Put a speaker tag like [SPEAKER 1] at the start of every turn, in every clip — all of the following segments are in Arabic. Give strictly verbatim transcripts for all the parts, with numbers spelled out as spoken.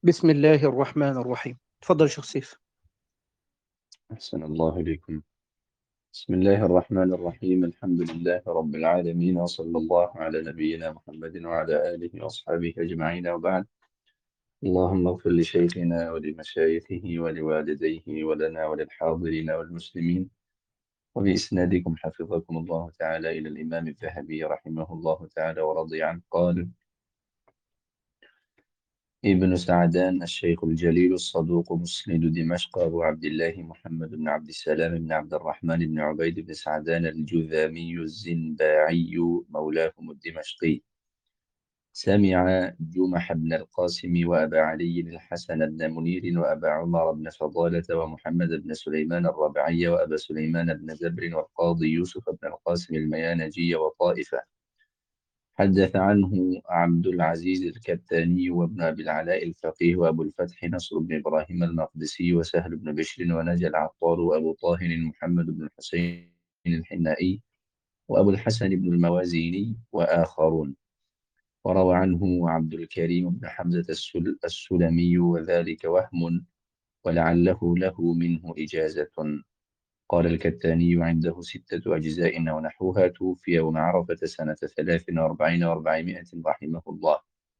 [SPEAKER 1] بسم الله الرحمن الرحيم. تفضل شيخ سيف.
[SPEAKER 2] أحسن الله إليكم. بسم الله الرحمن الرحيم. الحمد لله رب العالمين، وصلى الله على نبينا محمد وعلى آله وأصحابه أجمعين، وبعد. اللهم اغفر لشيخنا ولمشايخه ولوالديه ولنا وللحاضرين والمسلمين. وبإسنادكم حفظكم الله تعالى إلى الإمام الذهبي رحمه الله تعالى ورضي عنه، قال: ابن سعدان الشيخ الجليل الصدوق مسند دمشق أبو عبد الله محمد بن عبد السلام بن عبد الرحمن بن عبيد بن سعدان الجذامي الزنباعي مولاهم الدمشقي، سمع جمح بن القاسم وأبا علي الحسن بن منير وأبا عمر بن فضالة ومحمد بن سليمان الربعي وأبا سليمان بن زبر والقاضي يوسف بن القاسم الميانجي وطائفة. حدث عنه عبد العزيز الكتاني وابن أبي العلاء الفقيه وأبو الفتح نصر بن إبراهيم المقدسي وسهل بن بشر ونجى العطار وأبو طاهر محمد بن الحسين الحنائي وأبو الحسن بن الموازيني وآخرون. وروى عنه عبد الكريم بن حمزة السل السلمي، وذلك وهم ولعله له منه إجازة. قال الكتاني: عنده ستة أجزاء ونحوها، توفي يوم عرفة سنة ثلاث وأربعين وأربعمائة رحمه الله.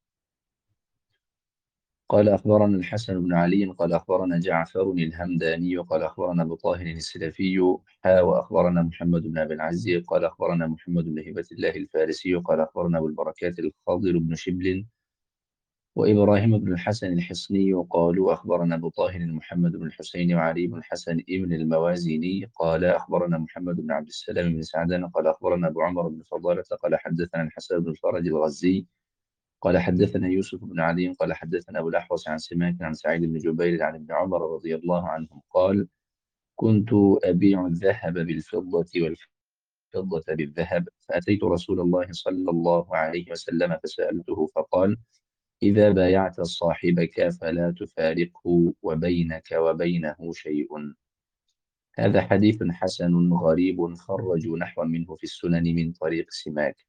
[SPEAKER 2] قال أخبرنا الحسن بن علي قال أخبرنا جعفر الهمداني قال أخبرنا أبو طاهر السلفي حا وأخبرنا محمد بن أبي العزي قال أخبرنا محمد بن هبة الله الفارسي قال أخبرنا أبو البركات الخضر بن شبل وإبراهيم بن الحسن الحصني قالوا أخبرنا أبو طاهر محمد بن الحسين وعلي بن الحسن ابن الموازيني قال أخبرنا محمد بن عبد السلام بن سعدان قال أخبرنا أبو عمر بن فضالة قال حدثنا الحسن بن الفرج الغزي قال حدثنا يوسف بن علي قال حدثنا أبو الأحوص عن سماك عن سعيد بن جبير عن ابن عمر رضي الله عنهم قال: كنت أبيع الذهب بالفضة والفضة بالذهب، فأتيت رسول الله صلى الله عليه وسلم فسألته فقال: إذا بايعت صاحبك فلا تفارقه وبينك وبينه شيء. هذا حديث حسن غريب خرجوا نحو منه في السنن من طريق سماك.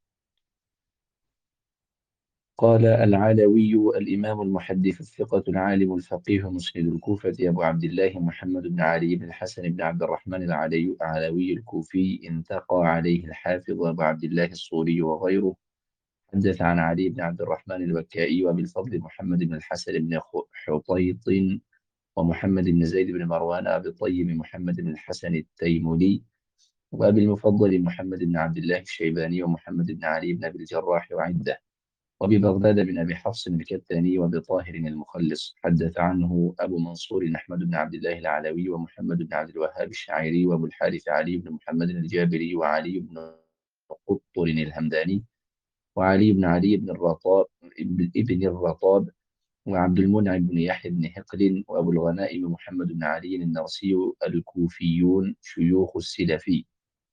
[SPEAKER 2] قال العلوي الإمام المحدث الثقة العالم الفقيه مسند الكوفة أبو عبد الله محمد بن علي بن الحسن بن عبد الرحمن العلي العلوي الكوفي، انتقى عليه الحافظ أبو عبد الله الصوري وغيره. حدث عن علي بن عبد الرحمن البكائي وأبي الفضل محمد بن الحسن بن حطيط ومحمد بن زيد بن مروان أبي الطيب محمد بن الحسن التيمولي وأبي المفضل محمد بن عبد الله الشيباني ومحمد بن علي بن أبي الجراح وعدة، وببغداد بن أبي حفص الكتاني وبطاهر المخلص. حدث عنه أبو منصور أحمد بن عبد الله العلوي ومحمد بن عبد الوهاب الشاعري وأبو الحارث علي بن محمد الجابري وعلي بن قطر الهمداني وعلي بن علي بن الرطاب ابن الرطاب وعبد المنعم بن يحيى بن هقل وأبو الغنائم محمد بن علي النرسي الكوفيون شيوخ السلفي.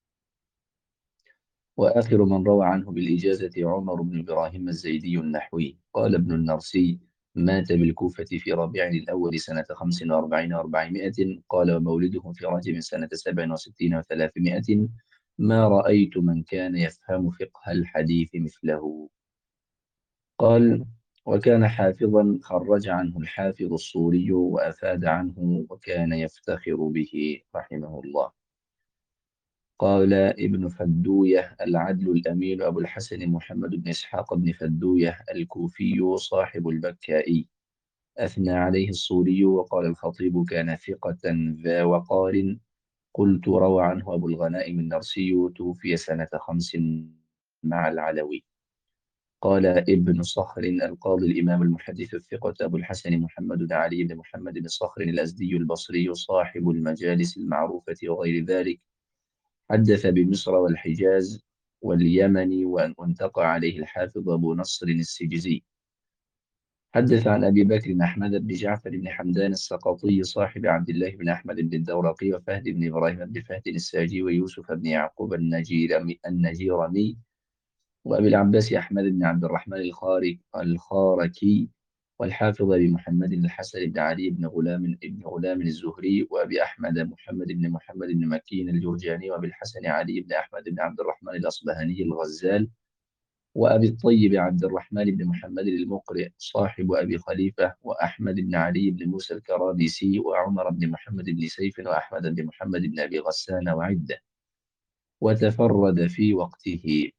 [SPEAKER 2] وآخر من روى عنه بالإجازة عمر بن إبراهيم الزيدي النحوي. قال ابن النرسي: مات بالكوفة في ربيع الأول سنة خمس وأربعين وأربعمائة. قال ومولده في رجب سنة سبع وستين وثلاثمائة. ما رأيت من كان يفهم فقه الحديث مثله. قال وكان حافظا خرج عنه الحافظ الصوري وأفاد عنه وكان يفتخر به رحمه الله. قال ابن فدوية العدل الأمين أبو الحسن محمد بن إسحاق بن فدوية الكوفي صاحب البكائي، أثنى عليه الصوري وقال الخطيب: كان ثقة ذا وقار. قلت روى عنه أبو الغنائم النرسي، توفي سنة خمس مع العلوي. قال ابن صخر القاضي الإمام المحدث الثقة أبو الحسن محمد بن علي بن محمد بن صخر الأزدي البصري صاحب المجالس المعروفة وغير ذلك، حدث بمصر والحجاز واليمن، وأن انتقى عليه الحافظ أبو نصر السجزي. حدث عن أبي بكر بن أحمد بن جعفر بن حمدان السقطي صاحب عبد الله بن أحمد بن الدورقي وفهد بن إبراهيم بن فهد الساجي ويوسف بن يعقوب النجيرمي النجيرمي وأبي العباس أحمد بن عبد الرحمن الخارق الخاركي، والحافظ أبي محمد الحسن بن علي بن غلام بن غلام الزهري، وأبي أحمد محمد بن محمد بن مكين الجرجاني، وأبي الحسن علي بن أحمد بن عبد الرحمن الأصبهاني الغزال، وأبي الطيب عبد الرحمن بن محمد المقرئ صاحب أبي خليفة، وأحمد بن علي بن موسى الكرابيسي، وعمر بن محمد بن سيف، وأحمد بن محمد بن أبي غسان وعدة. وتفرد في وقته.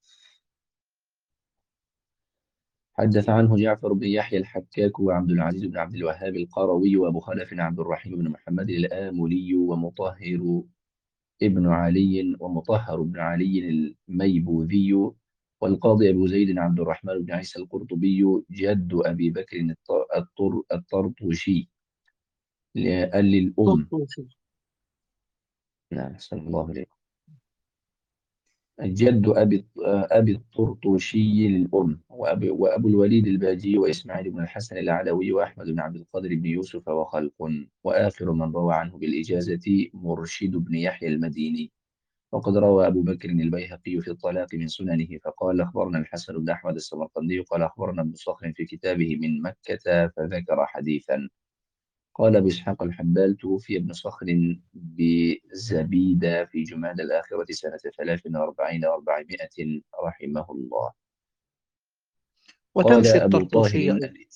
[SPEAKER 2] حدث عنه جعفر بن يحيى الحكاك، وعبد العزيز بن عبد الوهاب القروي، وأبو خلف عبد الرحيم بن محمد الآملي، ومطهر ابن علي ومطهر بن علي الميبوذي، والقاضي أبو زيد عبد الرحمن بن عيسى القرطبي، جد أبي بكر الط- الطر- الطرطوشي للأم.
[SPEAKER 1] طرطوشي.
[SPEAKER 2] نعم، أحسن الله إليك. جد أبي أبي الطرطوشي للأم، وأبي وأبو الوليد الباجي، وإسماعيل بن الحسن العلوي، وأحمد بن عبد القادر بن يوسف، وخلق. وآخر من روى عنه بالإجازة مرشد بن يحيى المديني. وقد روى أبو بكر البيهقي في الطلاق من سننه فقال أخبرنا الحسن بن أحمد السمرقندي قال أخبرنا ابن صخر في كتابه من مكة فذكر حديثا. قال أبو إسحاق الحبال توفي ابن صخر بزبيدة في جماد الآخرة سنة ثلاث وأربعين وأربعمائة رحمه الله. قال
[SPEAKER 1] وتمشي
[SPEAKER 2] أبو طاهر
[SPEAKER 1] الطرطوشية أيضا.
[SPEAKER 2] ال-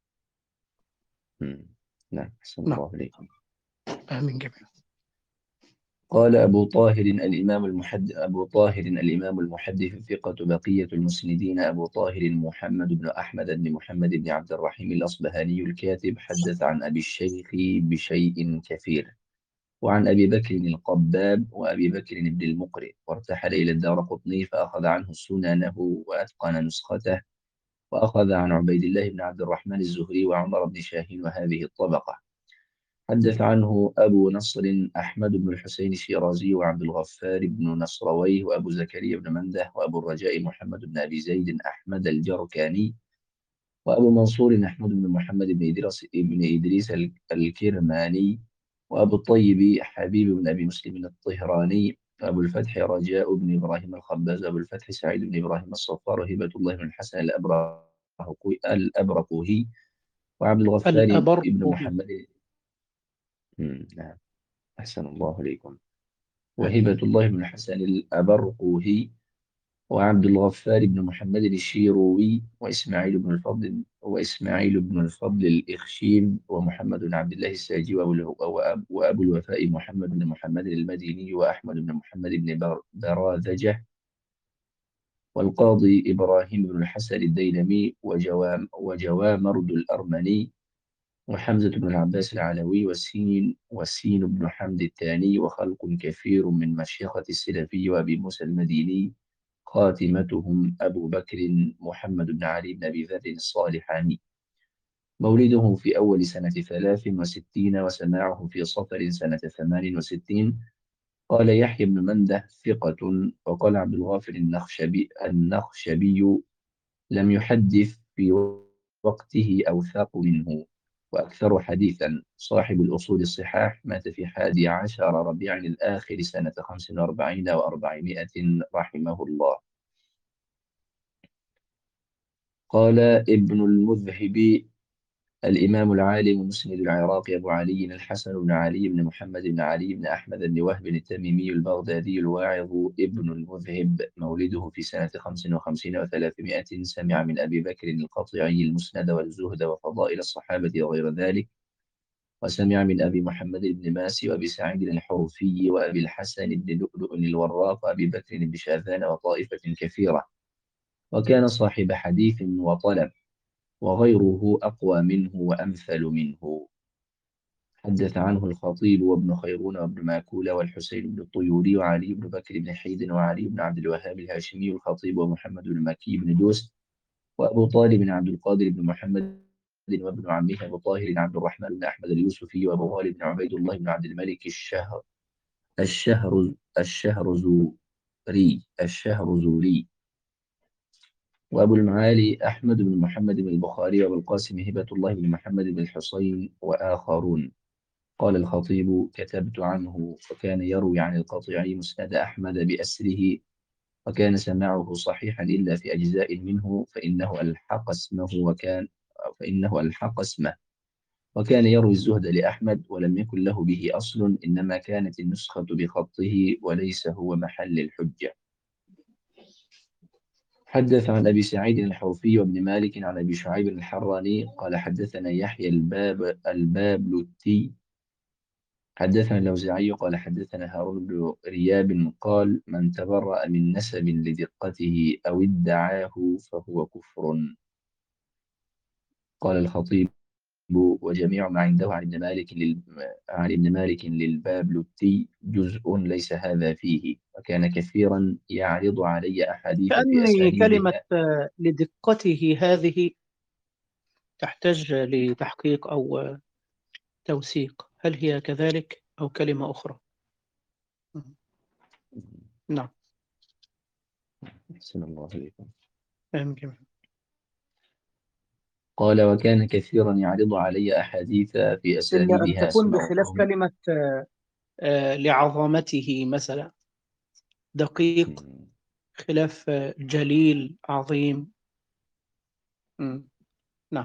[SPEAKER 2] مم. نعم، أحسن
[SPEAKER 1] نعم.
[SPEAKER 2] الله إليكم.
[SPEAKER 1] آمين جميعا.
[SPEAKER 2] قال أبو طاهر الإمام المحدث أبو طاهر الإمام المحدث الثقة بقية المسندين أبو طاهر محمد بن أحمد بن محمد بن عبد الرحيم الأصبهاني الكاتب حدث عن أبي الشيخ بشيء كثير، وعن أبي بكر القباب وأبي بكر بن المقرئ، وارتحل إلى الدارقطني فأخذ عنه سننه وأتقن نسخته، وأخذ عن عبيد الله بن عبد الرحمن الزهري وعمر بن شاهين وهذه الطبقة. حدث عنه أبو نصر أحمد بن الحسين الشيرازي، وعبد الغفار بن نصرويه، وأبو زكريا بن منده، وأبو الرجاء محمد بن أبي زيد أحمد الجركاني، وأبو منصور أحمد بن محمد بن إدريس بن إدريس ال- الكرماني، وأبو الطيب حبيب بن أبي مسلم الطهراني، وأبو الفتح رجاء بن إبراهيم الخباز، وأبو الفتح سعيد بن إبراهيم الصفار، وهبة الله بن الحسن الأبرقوي الأبرقوهي، وعبد الغفار
[SPEAKER 1] الأبر
[SPEAKER 2] بن
[SPEAKER 1] به.
[SPEAKER 2] محمد. مم، نعم، أحسن الله إليكم. وهبة
[SPEAKER 1] آمين.
[SPEAKER 2] الله بن الحسن الأبرقوهي، وعبد الغفار بن محمد الشيروي، وإسماعيل بن الفضل وإسماعيل بن الفضل الإخشيم، ومحمد بن عبد الله الساجي، وأبو وأبو وأبو الوفاء محمد بن محمد المديني، وأحمد بن محمد بن بر- براذجة، والقاضي إبراهيم بن الحسن الديلمي، وجوام وجوامرد الأرمني، وحمزة بن العباس العلوي، والسين والسين بن حمد الثاني، وخلق كثير من مشيخة السلفي وأبي موسى المديني. خاتمتهم أبو بكر محمد بن علي بن أبي ذر الصالحاني، مولده في أول سنة ثلاث وستين، وسماعه في صفر سنة ثمان وستين. قال يحيى بن منده ثقة. وقال عبد الغافر النخشبي النخشبي لم يحدث في وقته أوثاق منه، وأكثر حديثا. صاحب الأصول الصحاح مات في حادي عشر ربيع الآخر سنة خمس وأربعين وأربعمائة رحمه الله. قال ابن المذهب الإمام العالم مسند العراق أبو علي الحسن بن علي بن محمد بن علي بن أحمد بن وهب التميمي البغدادي الواعظ ابن المذهب، مولده في سنة خمس وخمسين وثلاثمائة. سمع من أبي بكر القطعي المسند والزهد وفضائل الصحابة وغير ذلك، وسمع من أبي محمد بن ماسي، وأبي سعيد الحوفي، وأبي الحسن بن لؤلؤ الوراق، وأبي بكر بن شاذان، وطائفة كثيرة. وكان صاحب حديث وطلب، وغيره أقوى منه وأمثل منه. حدث عنه الخطيب وابن خيرون وابن ماكولة والحسين بن الطيوري وعلي بن بكر بن حيد وعلي بن عبد الوهاب الهاشمي الخطيب، ومحمد بن مكي بن دوس، وأبو طالب بن عبد القادر بن محمد، وابن عمه أبو طاهر بن عبد الرحمن بن أحمد اليوسفي، وأبو غالب بن عبيد الله بن عبد الملك الشهر الشهر الشهرزوري الشهرزوري، وأبو المعالي أحمد بن محمد بن البخاري، وأبو القاسم هبة الله بن محمد بن الحصين، وآخرون. قال الخطيب كتبت عنه، وكان يروي عن القطيعي مسند أحمد بأسره، وكان سماعه صحيحا إلا في أجزاء منه، فإنه ألحق اسمه وكان فإنه ألحق اسمه وكان يروي الزهد لأحمد، ولم يكن له به أصل، إنما كانت النسخة بخطه وليس هو محل الحجة. حدث عن أبي سعيد الحوفي وابن مالك عن أبي شعيب الحراني قال حدثنا يحيى الباب البابلوتي حدثنا الأوزاعي قال حدثنا هارون بن رياب قال من تبرأ من نسب لدقته أو ادعاه فهو كفر. قال الخطيب وجميع ما عنده عن ابن مالك لل... عن ابن مالك للبابلوتي جزء ليس هذا فيه، وكان كثيرا يعرض علي أحاديث في
[SPEAKER 1] كأني كلمة
[SPEAKER 2] أسانيدها.
[SPEAKER 1] آه، لدقته هذه تحتاج لتحقيق أو توثيق، هل هي كذلك أو كلمة أخرى؟ نعم.
[SPEAKER 2] أحسن الله إليكم.
[SPEAKER 1] فهم جميل.
[SPEAKER 2] قال وكان كثيرا يعرض علي أحاديث في
[SPEAKER 1] إلا أن
[SPEAKER 2] أسانيدها
[SPEAKER 1] تكون
[SPEAKER 2] أسماء
[SPEAKER 1] بخلاف
[SPEAKER 2] قوم.
[SPEAKER 1] كلمة آه، لعظمته مثلا، دقيق خلاف آه، جليل عظيم. مم. نعم.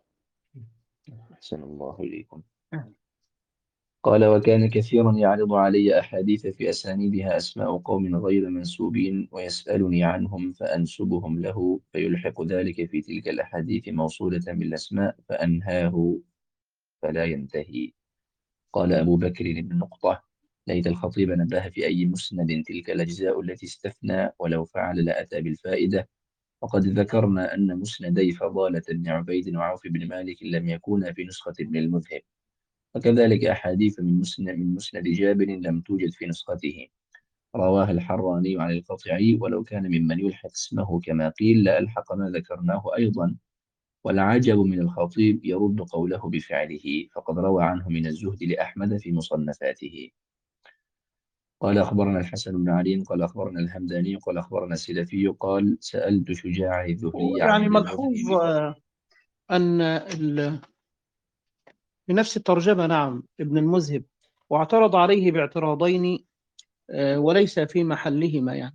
[SPEAKER 2] أحسن الله إليكم. قال وكان كثيرا يعرض علي أحاديث في أسانيدها أسماء قوم غير منسوبين ويسألني عنهم فأنسبهم له، فيلحق ذلك في تلك الأحاديث موصولة بالأسماء فأنهاه فلا ينتهي. قال أبو بكر بن نقطة ليت الخطيب نبه في أي مسند تلك الأجزاء التي استثنى، ولو فعل لأتى بالفائدة. وقد ذكرنا أن مسندي فضالة بن عبيد وعوف بن مالك لم يكونا في نسخة ابن المذهب، وكذلك أحاديث من مسند من مسند جابر لم توجد في نسخته، رواه الحراني عن القطعي، ولو كان ممن يلحق اسمه كما قيل لألحق ما ذكرناه أيضا. والعجب من الخطيب يرد قوله بفعله، فقد روى عنه من الزهد لأحمد في مصنفاته. قال أخبرنا الحسن بن علي قال أخبرنا الهمداني قال أخبرنا السلفي قال سألت شجاع الذهلي عن
[SPEAKER 1] يعني
[SPEAKER 2] ابن
[SPEAKER 1] ملحوظ
[SPEAKER 2] المذهب.
[SPEAKER 1] آه، أن ال- في نفس الترجمة نعم ابن المذهب، واعترض عليه باعتراضين آه، وليس في محلهما يعني.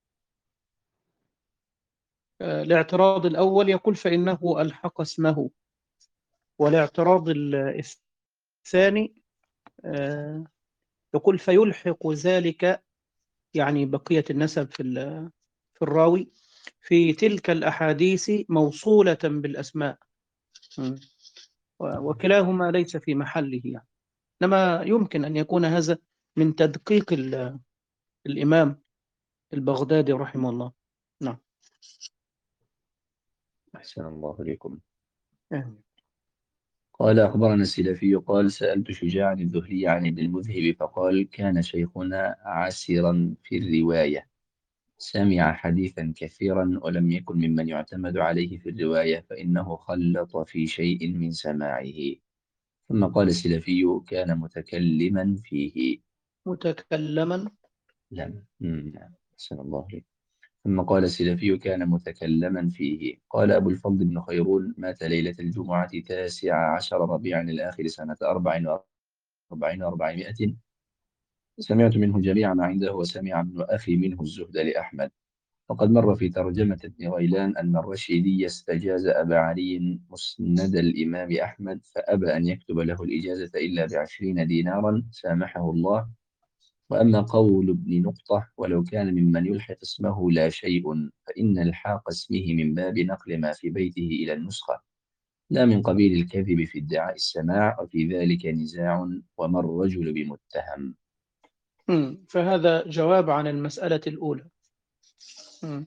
[SPEAKER 1] آه، الاعتراض الأول يقول فإنه ألحق اسمه، والاعتراض ال- الثاني آه، يقول فيلحق ذلك يعني بقية النسب في ال- في الراوي في تلك الأحاديث موصولة بالأسماء. م. و- وكلاهما ليس في محله يعني. إنما يمكن أن يكون هذا من تدقيق ال- الإمام البغدادي رحمه الله. نعم.
[SPEAKER 2] أحسن الله إليكم.
[SPEAKER 1] آمين.
[SPEAKER 2] قال أخبرنا السلفي قال سألت شجاع الذهلي عن ابن المذهب فقال كان شيخنا عسرا في الرواية، سمع حديثا كثيرا ولم يكن ممن يعتمد عليه في الرواية، فإنه خلط في شيء من سماعه. ثم قال السلفي كان متكلما فيه.
[SPEAKER 1] متكلما.
[SPEAKER 2] لم مم، نعم. أحسن الله إليك. ثم قال السلفي كان متكلما فيه. قال أبو الفضل بن خيرون مات ليلة الجمعة تاسع عشر ربيع الآخر سنة أربع وأربعين وأربعمائة. سمعت منه جميع ما عنده، وسمع ابن أخي منه الزهد لأحمد. وقد مر في ترجمة ابن غيلان أن الرشيدي استجاز أبا علي مسند الإمام أحمد، فأبى أن يكتب له الإجازة إلا بعشرين دينارا سامحه الله. وأما قول ابن نقطة ولو كان ممن يلحق اسمه لا شيء، فإن إلحاق اسمه من باب نقل ما في بيته إلى النسخة، لا من قبيل الكذب في ادعاء السماع، وفي ذلك نزاع وما الرجل بمتهم.
[SPEAKER 1] م. فهذا جواب عن المسألة الأولى. م.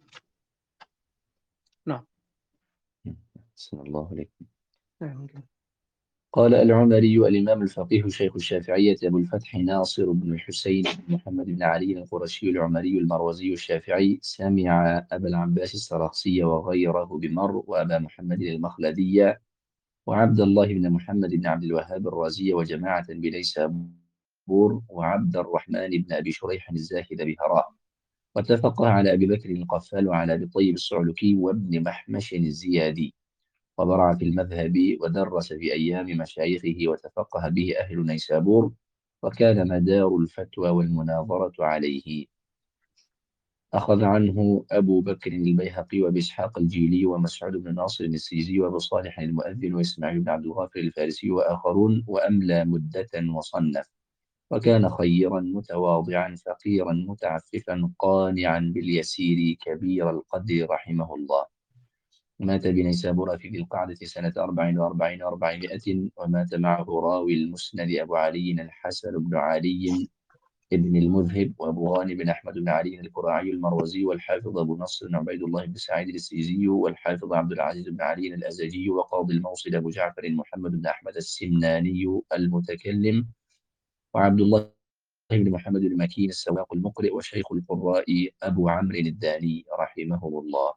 [SPEAKER 1] نعم.
[SPEAKER 2] صلى الله عليه.
[SPEAKER 1] آمين.
[SPEAKER 2] قال العمري الإمام الفقيه شيخ الشافعية أبو الفتح ناصر بن الحسين بن محمد بن علي القرشي العمري المروزي الشافعي، سمع أبا العباس السرخسي وغيره بمر، وأبا محمد المخلدي، وعبد الله بن محمد بن عبد الوهاب الرازي، وجماعة بنيسابور، وعبد الرحمن بن أبي شريح الزاهد بهراء، واتفقا على أبي بكر القفال وعلى أبي طيب الصعلكي وابن محمش الزيادي، وبرع في المذهب ودرس في أيام مشايخه، وتفقه به أهل نيسابور، وكان مدار الفتوى والمناظرة عليه. أخذ عنه أبو بكر البيهقي وبإسحاق الجيلي ومسعود بن ناصر السيزي وأبو صالح المؤذن وإسماعيل بن عبد الغافر الفارسي وآخرون، وأملى مدة وصنف. وكان خيرا متواضعا فقيرا متعففا قانعا باليسير كبير القدر رحمه الله. مات بنيسابور في ذي القعدة سنة أربع وأربعين وأربعمائة، ومات معه راوي المسند أبو علي الحسن بن علي ابن المذهب، وأبو غانم بن أحمد بن علي الكراعي المروزي، والحافظ أبو نصر بن عبيد الله بن سعيد السيزي، والحافظ عبد العزيز بن علي الأزجي، وقاضي الموصل أبو جعفر محمد بن أحمد السمناني المتكلم، وعبد الله بن محمد بن مكين السواق المقرئ، وشيخ القراء أبو عمرو الداني رحمه الله.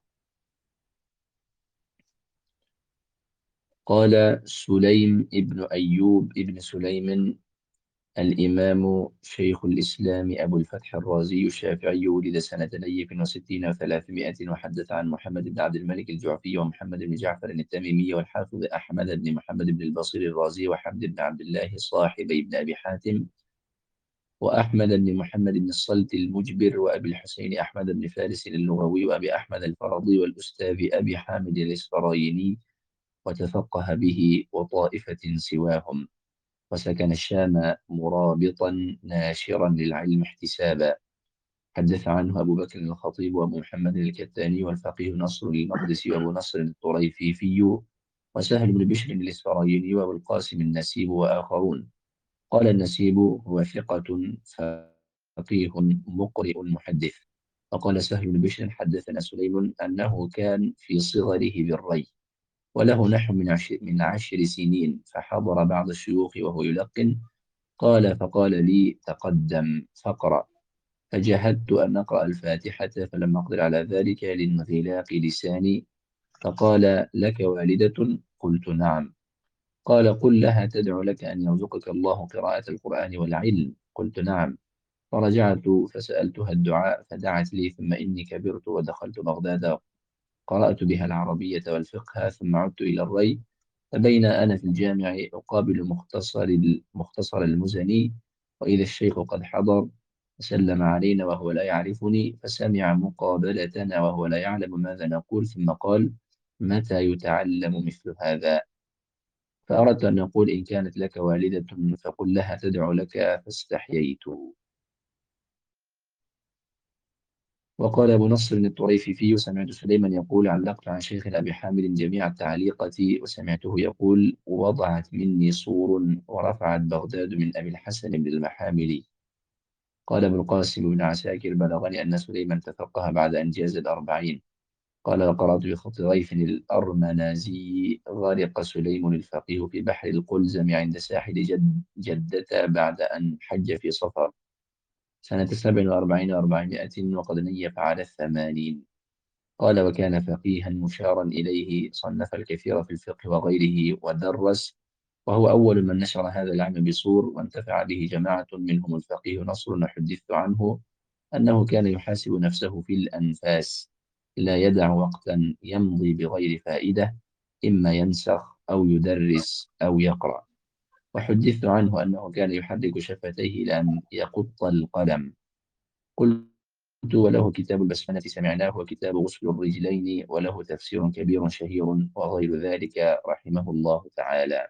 [SPEAKER 2] قال سليم ابن أيوب ابن سليم الإمام شيخ الإسلام أبو الفتح الرازي الشافعي، ولد سنة ألف وستين وثلاثمائة، وحدث عن محمد بن عبد الملك الجعفي ومحمد بن جعفر التميمي والحافظ أحمد بن محمد بن البصير الرازي وحمد بن عبد الله صاحبي بن أبي حاتم، وأحمد بن محمد بن الصلت المجبر، وأبي الحسين أحمد بن فارس اللغوي، وأبي أحمد الفرضي، والأستاذ أبي حامد الإسفرايني، وتفقه به وطائفة سواهم، وسكن الشام مرابطا ناشرا للعلم احتسابا. حدث عنه أبو بكر الخطيب وأبو محمد الكتاني والفقيه نصر المقدسي وأبو نصر الطريفيفي وسهل بن بشر الإسفرايني وأبو القاسم النسيب وآخرون. قال النسيب هو ثقة فقيه مقرئ محدث. فقال سهل بن بشر حدثنا سليم أنه كان في صغره بالري، وله نحو من عشر, من عشر سنين، فحضر بعض الشيوخ وهو يلقن. قال فقال لي تقدم فاقرأ، فجهدت أن أقرأ الفاتحة، فلم أقدر على ذلك لانغلاق لساني، فقال لك والدة؟ قلت نعم. قال قل لها تدعو لك أن يرزقك الله قراءة القرآن والعلم. قلت نعم. فرجعت فسألتها الدعاء فدعت لي، ثم إني كبرت ودخلت بغداد، قرأت بها العربية والفقه، ثم عدت إلى الري. فبين أنا في الجامع أقابل مختصر مختصر المزني، وإذا الشيخ قد حضر، فسلم علينا وهو لا يعرفني، فسمع مقابلتنا وهو لا يعلم ماذا نقول، ثم قال متى يتعلم مثل هذا؟ فأردت أن أقول إن كانت لك والدة فقل لها تدعو لك، فاستحييت. وقال أبو نصر الطريفي سمعت سليما يقول علقت عن شيخ أبي حامد جميع التعليقة، وسمعته يقول وضعت مني صور ورفعت بغداد من أبي الحسن بن المحامل. قال ابن القاسم بن عساكر بلغني أن سليما تفقه بعد أن جاز الأربعين. قال وقرأت بخط ضيف الأرمنازي غرق سليم الفقيه في بحر القلزم عند ساحل جد جدة بعد أن حج في صفر سنة سبع وأربعين وأربعمائة، وقد نيف على الثمانين. قال وكان فقيها مشارا إليه، صنف الكثير في الفقه وغيره ودرس، وهو أول من نشر هذا العلم بصور، وانتفع به جماعة منهم الفقيه نصر. وحدثت عنه أنه كان يحاسب نفسه في الأنفاس، لا يدع وقتا يمضي بغير فائدة، إما ينسخ أو يدرس أو يقرأ. وحدثت عنه أنه كان يحرك شفتيه إلى أن يقط القلم. قلت وله كتاب البسملة سمعناه، وكتاب غسل الرجلين، وله تفسير كبير شهير، وغير ذلك رحمه الله تعالى.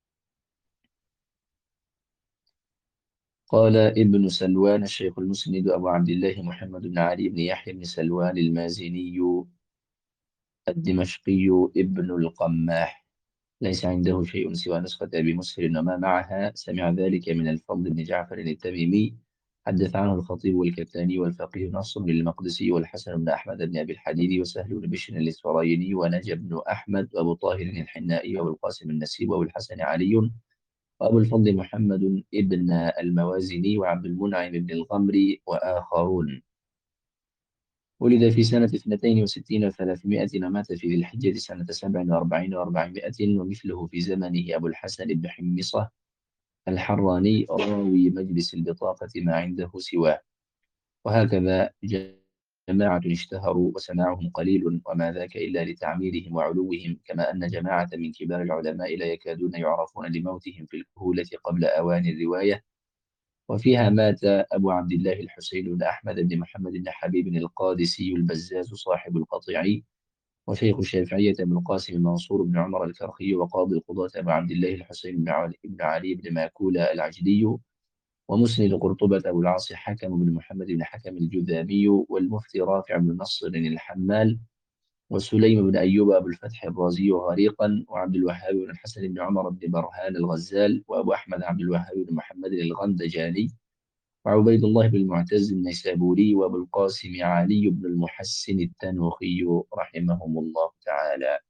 [SPEAKER 2] قال ابن سلوان الشيخ المسند أبو عبد الله محمد بن علي بن يحيى بن سلوان المازني الدمشقي ابن القماح، ليس عنده شيء سوى نسخة أبي مسهر وما معها، سمع ذلك من الفضل بن جعفر التميمي. حدث عنه الخطيب والكتاني والفقيه نصر بن المقدسي والحسن بن أحمد بن أبي الحديد وسهل بن بشر الإسفرايني ونجى بن أحمد وأبو طاهر الحنائي وأبو القاسم النسيب وأبو الحسن علي وأبو الفضل محمد ابن الموازني وعبد المنعم بن الغمري وآخرون. ولد في سنة اثنتين وستين وثلاثمائة، ومات في ذي الحجة سنة سبع وأربعين وأربعمائة، ومثله في زمنه أبو الحسن بن حمصة الحراني راوي مجلس البطاقة ما عنده سواه. وهكذا جماعة اشتهروا وسماعهم قليل، وما ذاك إلا لتعميرهم وعلوهم، كما أن جماعة من كبار العلماء لا يكادون يعرفون لموتهم في الكهولة قبل أوان الرواية. وفيها مات أبو عبد الله الحسين بن أحمد بن محمد بن حبيب القادسي البزاز صاحب القطيعي، وشيخ الشافعية بن القاسم المنصور بن عمر الكرخي، وقاضي القضاة أبو عبد الله الحسين بن علي بن علي بن ماكولة العجلي، ومسند قرطبة أبو العاص حكم بن محمد بن حكم الجذامي، والمفتي رافع بن نصر الحمال، وسليم بن أيوب أبو الفتح الرازي غريقا، وعبد الوهاب بن الحسن بن عمر بن برهان الغزال، وأبو أحمد عبد الوهاب بن محمد الغندجاني، وعبيد الله بن المعتز النيسابوري، وأبو القاسم علي بن المحسن التنوخي رحمهم الله تعالى.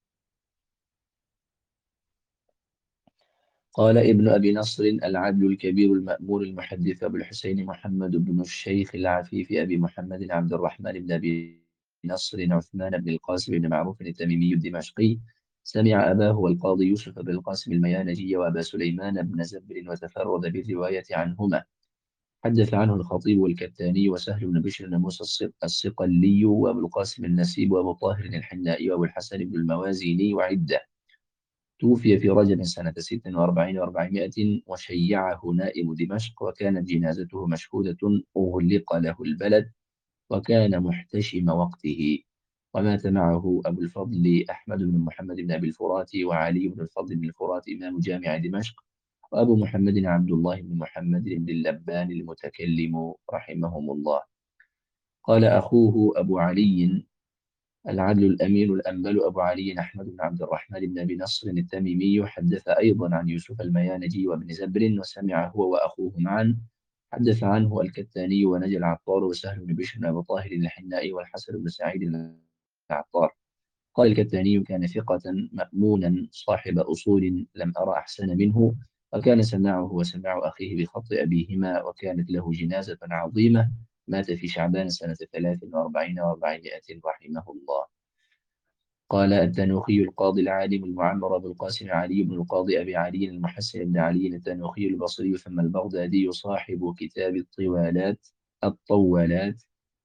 [SPEAKER 2] قال ابن أبي نصر العدل الكبير المأمور المحدث أبو الحسين محمد بن الشيخ العفيف أبي محمد عبد الرحمن بن أبي نصر عثمان بن القاسم بن معروف التميمي الدمشقي، سمع أباه والقاضي يوسف بن القاسم الميانجي وأبا سليمان بن زبر وتفرد بالرواية عنهما. حدث عنه الخطيب والكتاني وسهل بن بشر بن موسى الص- الصقلي وأبو القاسم النسيب وأبو طاهر الحنائي وأبو الحسن بن الموازيني وعدة. توفي في رجب سنة ست وأربعين وأربعمائة، وشيعه نائب دمشق، وكانت جنازته مشهودة، أغلق له البلد، وكان محتشم وقته. ومات معه أبو الفضل أحمد بن محمد بن أبي الفرات وعلي بن الفضل بن الفرات إمام جامع دمشق، وأبو محمد عبد الله بن محمد بن اللبان المتكلم رحمهم الله. قال أخوه أبو علي العدل الأمين الأنبل أبو علي أحمد بن عبد الرحمن بن أبي نصر التميمي، حدث أيضا عن يوسف الميانجي وابن زبر، وسمع هو وأخوه معا. حدث عنه الكتاني ونجى العطار وسهل بن بشر أبو طاهر الحنائي والحسن بن سعيد العطار. قال الكتاني: كان ثقة مأمونا صاحب أصول لم أرى أحسن منه، وكان سماعه وسماع أخيه بخط أبيهما، وكانت له جنازة عظيمة. مات في شعبان سنة ثلاث وأربعين وأربعمائة رحمه الله. قال التنوخي القاضي العالم المعمر أبو القاسم علي بن القاضي أبي علي المحسن بن علي التنوخي البصري ثم البغدادي صاحب كتاب الطوالات الطوالات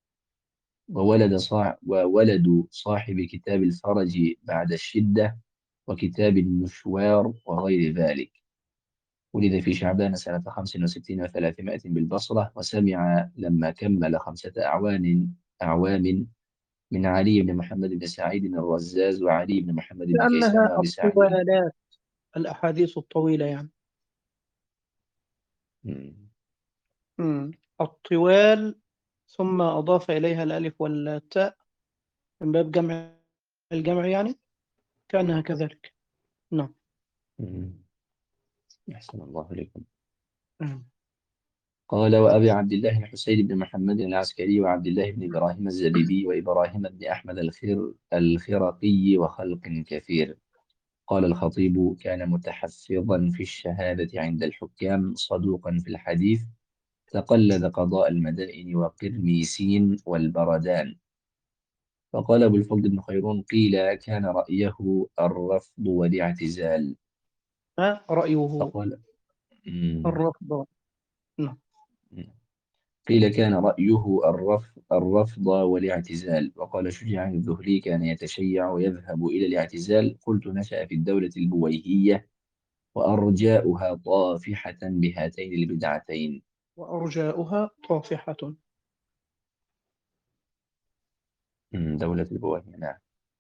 [SPEAKER 2] وولد صاع وولد صاحب كتاب الفرج بعد الشدة وكتاب المشوار وغير ذلك. ولد في شعبان سنة خمس وستين وثلاثمائة بالبصرة، وسمع لما كمل خمسة أعوام أعوام من علي بن محمد بن سعيد الرزاز وعلي بن محمد بن كيسان
[SPEAKER 1] لأنها
[SPEAKER 2] وأبي سعد.
[SPEAKER 1] الطوالات، الأحاديث الطويلة يعني.
[SPEAKER 2] مم.
[SPEAKER 1] مم. الطوال، ثم أضاف إليها الألف والتاء من باب جمع الجمع يعني، كأنها كذلك. نعم.
[SPEAKER 2] مم. أحسن الله إليكم.
[SPEAKER 1] مم.
[SPEAKER 2] قال وأبي عبد الله الحسين بن محمد العسكري وعبد الله بن إبراهيم الزبيبي وإبراهيم بن أحمد الخر الخرقي وخلق كثير. قال الخطيب: كان متحفظا في الشهادة عند الحكام، صدوقا في الحديث، تقلد قضاء المدائن وقرميسين والبردان. فقال أبو الفضل بن خيرون: قيل كان رأيه الرفض والاعتزال.
[SPEAKER 1] ما رأيه؟
[SPEAKER 2] فقال مم.
[SPEAKER 1] الرفض. نعم.
[SPEAKER 2] قيل كان رأيه الرفض, الرفض والاعتزال. وقال شجاع الذهلي: كان يتشيع ويذهب إلى الاعتزال. قلت: نشأ في الدولة البويهية، وأرجاؤها طافحة بهاتين البدعتين.
[SPEAKER 1] وأرجاؤها طافحة.
[SPEAKER 2] مم، دولة البويهية، نعم.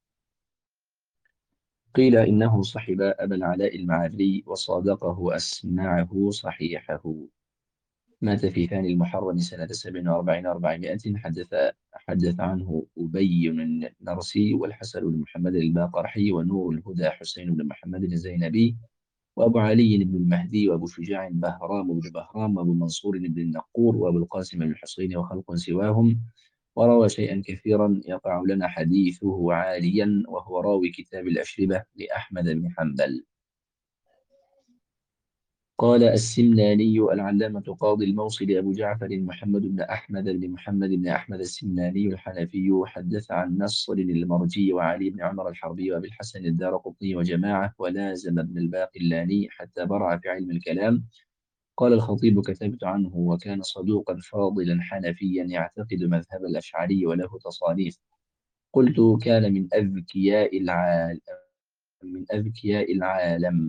[SPEAKER 2] قيل إنه صحب أبا العلاء المعري وصادقه أسمعه صحيحه. مات في ثاني المحرم سنة سبع وأربعين وأربعمائة. حدث حدث عنه أبي النرسي والحسن بن محمد الباقرحي ونور الهدى حسين بن محمد الزينبي وأبو علي بن المهدي وأبو شجاع بهرام بن بهرام وأبو منصور بن النقور وأبو القاسم بن الحصين وخلق سواهم. وروى شيئا كثيرا يقع لنا حديثه عاليا، وهو راوي كتاب الأشربة لأحمد بن حنبل. قال السمناني العلامة قاضي الموصل أبو جعفر محمد بن أحمد بن محمد بن أحمد السمناني الحنفي، حدث عن نصر المرجي وعلي بن عمر الحربي وأبي الحسن الدارقطني وجماعة، ولازم ابن الباقلاني حتى برع في علم الكلام. قال الخطيب: كتبت عنه وكان صدوقا فاضلا حنفيا يعتقد مذهب الأشعري وله تصانيف. قلت: كان من أذكياء العالم من أذكياء العالم.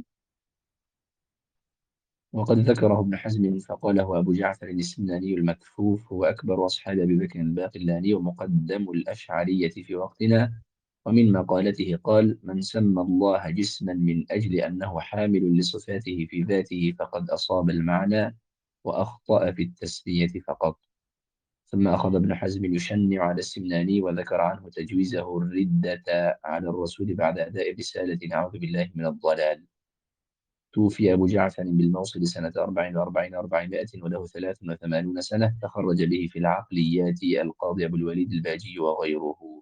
[SPEAKER 2] وقد ذكره ابن حزم فقاله أبو جعفر السمناني المكفوف: هو أكبر أصحاب أبي بكر الباقلاني ومقدم الأشعرية في وقتنا. ومن مقالته قال: من سمى الله جسما من أجل أنه حامل لصفاته في ذاته فقد أصاب المعنى، وأخطأ في التسمية فقط. ثم أخذ ابن حزم يشنع على السمناني وذكر عنه تجويزه الردة على الرسول بعد أداء الرسالة، نعوذ بالله من الضلال. توفي أبو جعفر بالموصل سنة أربع وأربعين وأربعمائة وله ثلاث وثمانون سنة. تخرج به في العقليات القاضي أبو الوليد الباجي وغيره.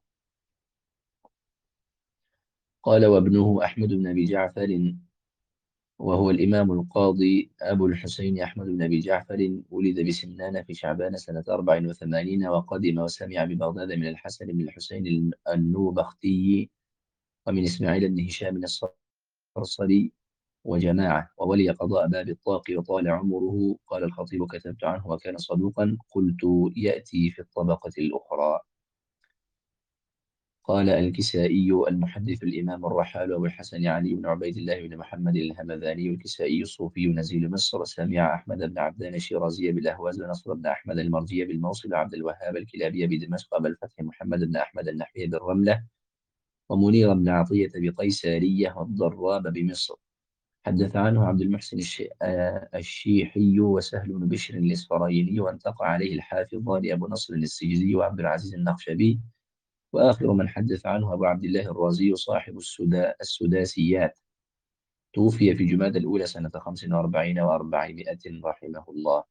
[SPEAKER 2] قال: وابنه أحمد بن أبي جعفر، وهو الإمام القاضي أبو الحسين أحمد بن أبي جعفر، ولد بسمنان في شعبان سنة أربع وثمانين، وقدم وسمع ببغداد من الحسن بن الحسين النوبختي ومن إسماعيل بن هشام الصرصري وجماعة، وولي قضاء باب الطاق وطال عمره. قال الخطيب: كتبت عنه وكان صدوقا. قلت: يأتي في الطبقة الأخرى. قال الكسائي المحدث الإمام الرحال أبو الحسن علي بن عبيد الله بن محمد الهمذاني الكسائي الصوفي نزيل مصر، سمع أحمد بن عبدان الشيرازي بالأهواز، ونصر بن أحمد المرجي بالموصل، وعبد الوهاب الكلابي بدمشق، أبا الفتح محمد بن أحمد النحوي بالرملة، ومنير بن عطية بقيسارية، والضراب بمصر. حدث عنه عبد المحسن الش... آه الشيحي وسهل بن بشر الإسفرايني، وانتقى عليه الحافظان أبو نصر السجزي وعبد العزيز النخشبي. وآخر من حدث عنه أبو عبد الله الرازي صاحب السدا السداسيات، توفي في جماد الأولى سنة خمس وأربعين وأربعمائة رحمه الله.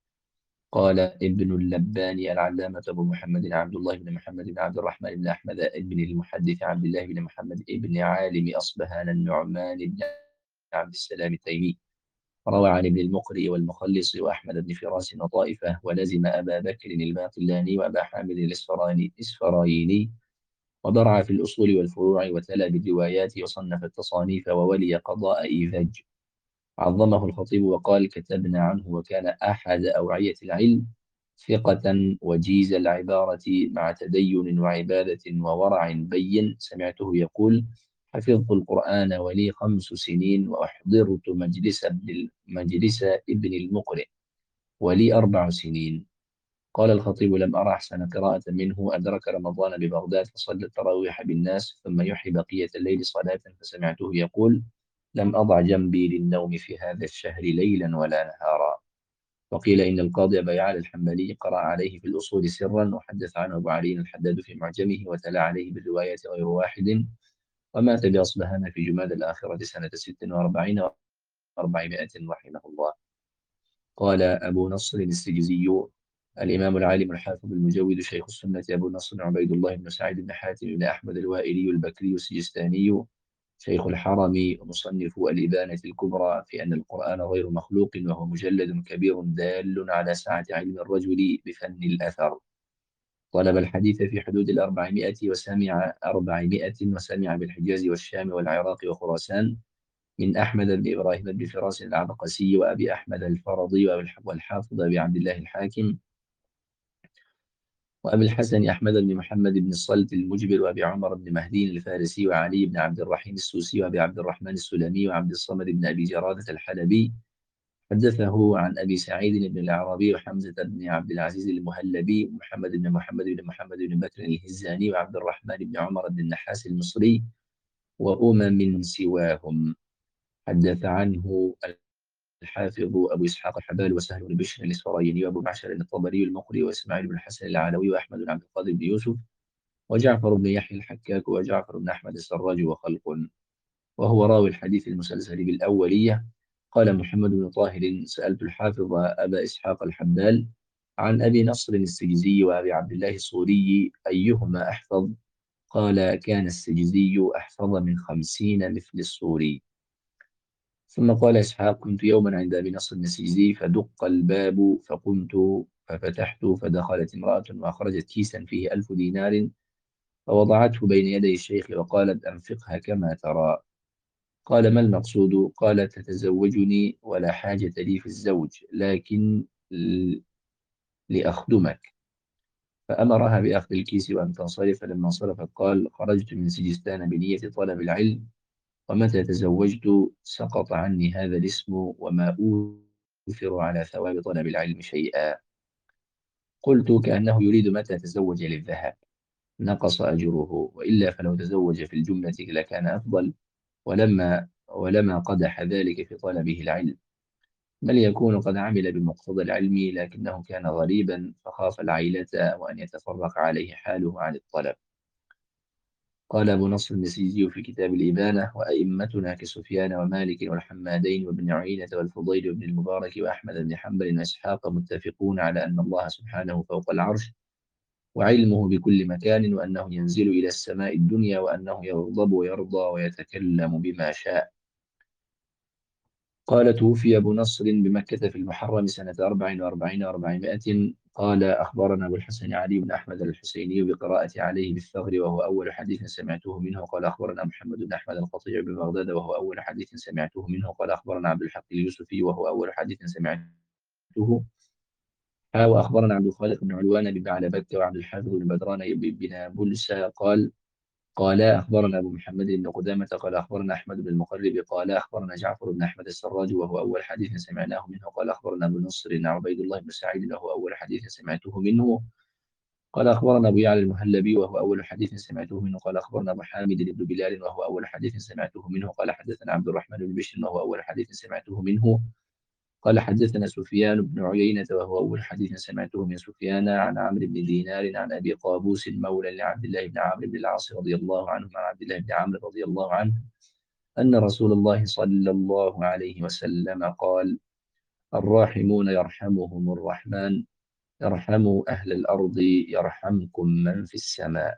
[SPEAKER 2] قال ابن اللباني العلامة أبو محمد عبد الله بن محمد بن عبد الرحمن بن أحمد بن المحدث عبد الله بن محمد بن عالم أصبهان النعمان بن عبد السلام التيمي، روى عن ابن المقري والمخلص وأحمد بن فراس وطائفة، ولزم أبا بكر الباقلاني وأبا حامد الإسفرايني، وبرع في الأصول والفروع، وتلا بالروايات، وصنف التصانيف، وولي قضاء إيذج. عظمه الخطيب وقال: كتبنا عنه وكان أحد أوعية العلم، ثقة وجيز العبارة، مع تدين وعبادة وورع بين. سمعته يقول: حفظت القرآن ولي خمس سنين، وأحضرت مجلس ابن مجلس ابن المقرئ ولي أربع سنين. قال الخطيب: لم أرى أحسن قراءة منه. أدرك رمضان ببغداد فصلى التراويح بالناس، ثم يحيي بقية الليل صلاة، فسمعته يقول: لم أضع جنبي للنوم في هذا الشهر ليلا ولا نهارا. وقيل إن القاضي أبا يعلى الحنبلي قرأ عليه في الأصول سرا، وحدث عنه أبو علي الحداد في معجمه، وتلا عليه بالرواية غير واحد. ومات بأصبهان في جماد الآخرة سنة ست وأربعين وأربعمائة رحمه الله. قال أبو نصر السجزي الإمام العالم الحافظ المجود شيخ السنة أبو نصر عبيد الله بن سعيد بن حاتم بن أحمد الوائلي البكري السجستاني، شيخ الحرم، ومصنف الإبانة الكبرى في أن القرآن غير مخلوق، وهو مجلد كبير دال على سعة علم الرجل بفن الأثر. طلب الحديث في حدود الأربعمائة، وسمع أربعمائة وسمع بالحجاز والشام والعراق وخراسان، من أحمد بن إبراهيم بن فراس العبقسي، وأبي أحمد الفرضي، والحافظ أبي عبد الله الحاكم، وأبي الحسن أحمد بن محمد بن الصلت المجبر، وأبي عمر بن مهدي الفارسي، وعلي بن عبد الرحيم السوسي، وأبي عبد الرحمن السلمي، وعبد الصمد بن أبي جرادة الحلبي. حدثه عن أبي سعيد بن الأعرابي، وحمزة بن عبد العزيز المهلبي، ومحمد بن محمد بن محمد بن بكر الهزاني، وعبد الرحمن بن عمر بن النحاس المصري، وأمم سواهم. حدث عنه الحافظ أبو إسحاق الحبال، وسهل بن بشر الإسفرايني، وأبو معشر الطبري المقري، وإسماعيل بن الحسن العلوي، وأحمد بن عبد القادر بن يوسف، وجعفر بن يحيى الحكاك، وجعفر بن أحمد السراج، وخلق. وهو راوي الحديث المسلسل بالأولية. قال محمد بن طاهر: سألت الحافظ أبا إسحاق الحبال عن أبي نصر السجزي وأبي عبد الله الصوري أيهما أحفظ؟ قال: كان السجزي أحفظ من خمسين مثل الصوري. ثم قال إسحاق: كنت يوما عند أبي نصر النسيجي، فدق الباب، فقمت ففتحت، فدخلت امرأة وأخرجت كيسا فيه ألف دينار، فوضعته بين يدي الشيخ، وقالت: أنفقها كما ترى. قال: ما المقصود؟ قالت: تتزوجني ولا حاجة لي في الزوج، لكن ل- لأخدمك. فأمرها بأخذ الكيس وأن تنصرف. فلما انصرفت قال: خرجت من سجستان بنية طلب العلم، ومتى تزوجت سقط عني هذا الاسم، وما أوثر على ثواب طلب العلم شيئا. قلت: كأنه يريد متى تزوج للذهاب، نقص أجره، وإلا فلو تزوج في الجملة لكان أفضل، ولما ولما قدح ذلك في طلبه العلم. بل يكون قد عمل بمقتضى العلم لكنه كان غريبا فخاف العيلة وأن يتفرق عليه حاله عن الطلب. قال أبو نصر النسيجي في كتاب الإبانة: وأئمتنا كسفيان ومالك والحمادين وابن عيينة والفضيل وابن المبارك وأحمد بن حنبل وإسحاق متفقون على أن الله سبحانه فوق العرش وعلمه بكل مكان، وأنه ينزل إلى السماء الدنيا، وأنه يغضب ويرضى ويتكلم بما شاء. قال: توفي أبو نصر بمكة في المحرم سنة أربع وأربعين وأربعمائة. قال: أخبرنا أبو الحسن علي بن أحمد الحسيني بقراءة عليه بالثغر وهو أول حديث سمعته منه. قال: أخبرنا محمد بن أحمد القطيع بن بغداد وهو أول حديث سمعته منه. قال: أخبرنا عبد الحق اليوسفي وهو أول حديث سمعته. ها وأخبرنا عبد الخالق بن علوان ببعلبك وعبد الحافظ بن بدران بن نابلس قال: قال: أخبرنا أبو محمد بن قدامة قال: أخبرنا أحمد بن المقرب قال: أخبرنا جعفر بن أحمد السراج وهو أول حديث سمعناه منه. قال: أخبرنا أبو نصر عبيد الله بن سعيد وهو أول حديث سمعته منه. قال: أخبرنا أبو يعلى المهلبي وهو أول حديث سمعته منه. قال: أخبرنا أبو حامد بن بلال وهو أول حديث سمعته منه. قال: حدثنا عبد الرحمن بن بشر وهو أول حديث سمعته منه. قال: حدثنا سفيان بن عيينة وهو أول حديث سمعته من سفيان عن عمرو بن دينار عن أبي قابوس مولى لعبد الله بن عمرو بن العاص رضي الله عنه عن عبد الله بن عمرو رضي الله عنه أن رسول الله صلى الله عليه وسلم قال: الراحمون يرحمهم الرحمن ارحموا أهل الأرض يرحمكم من في السماء.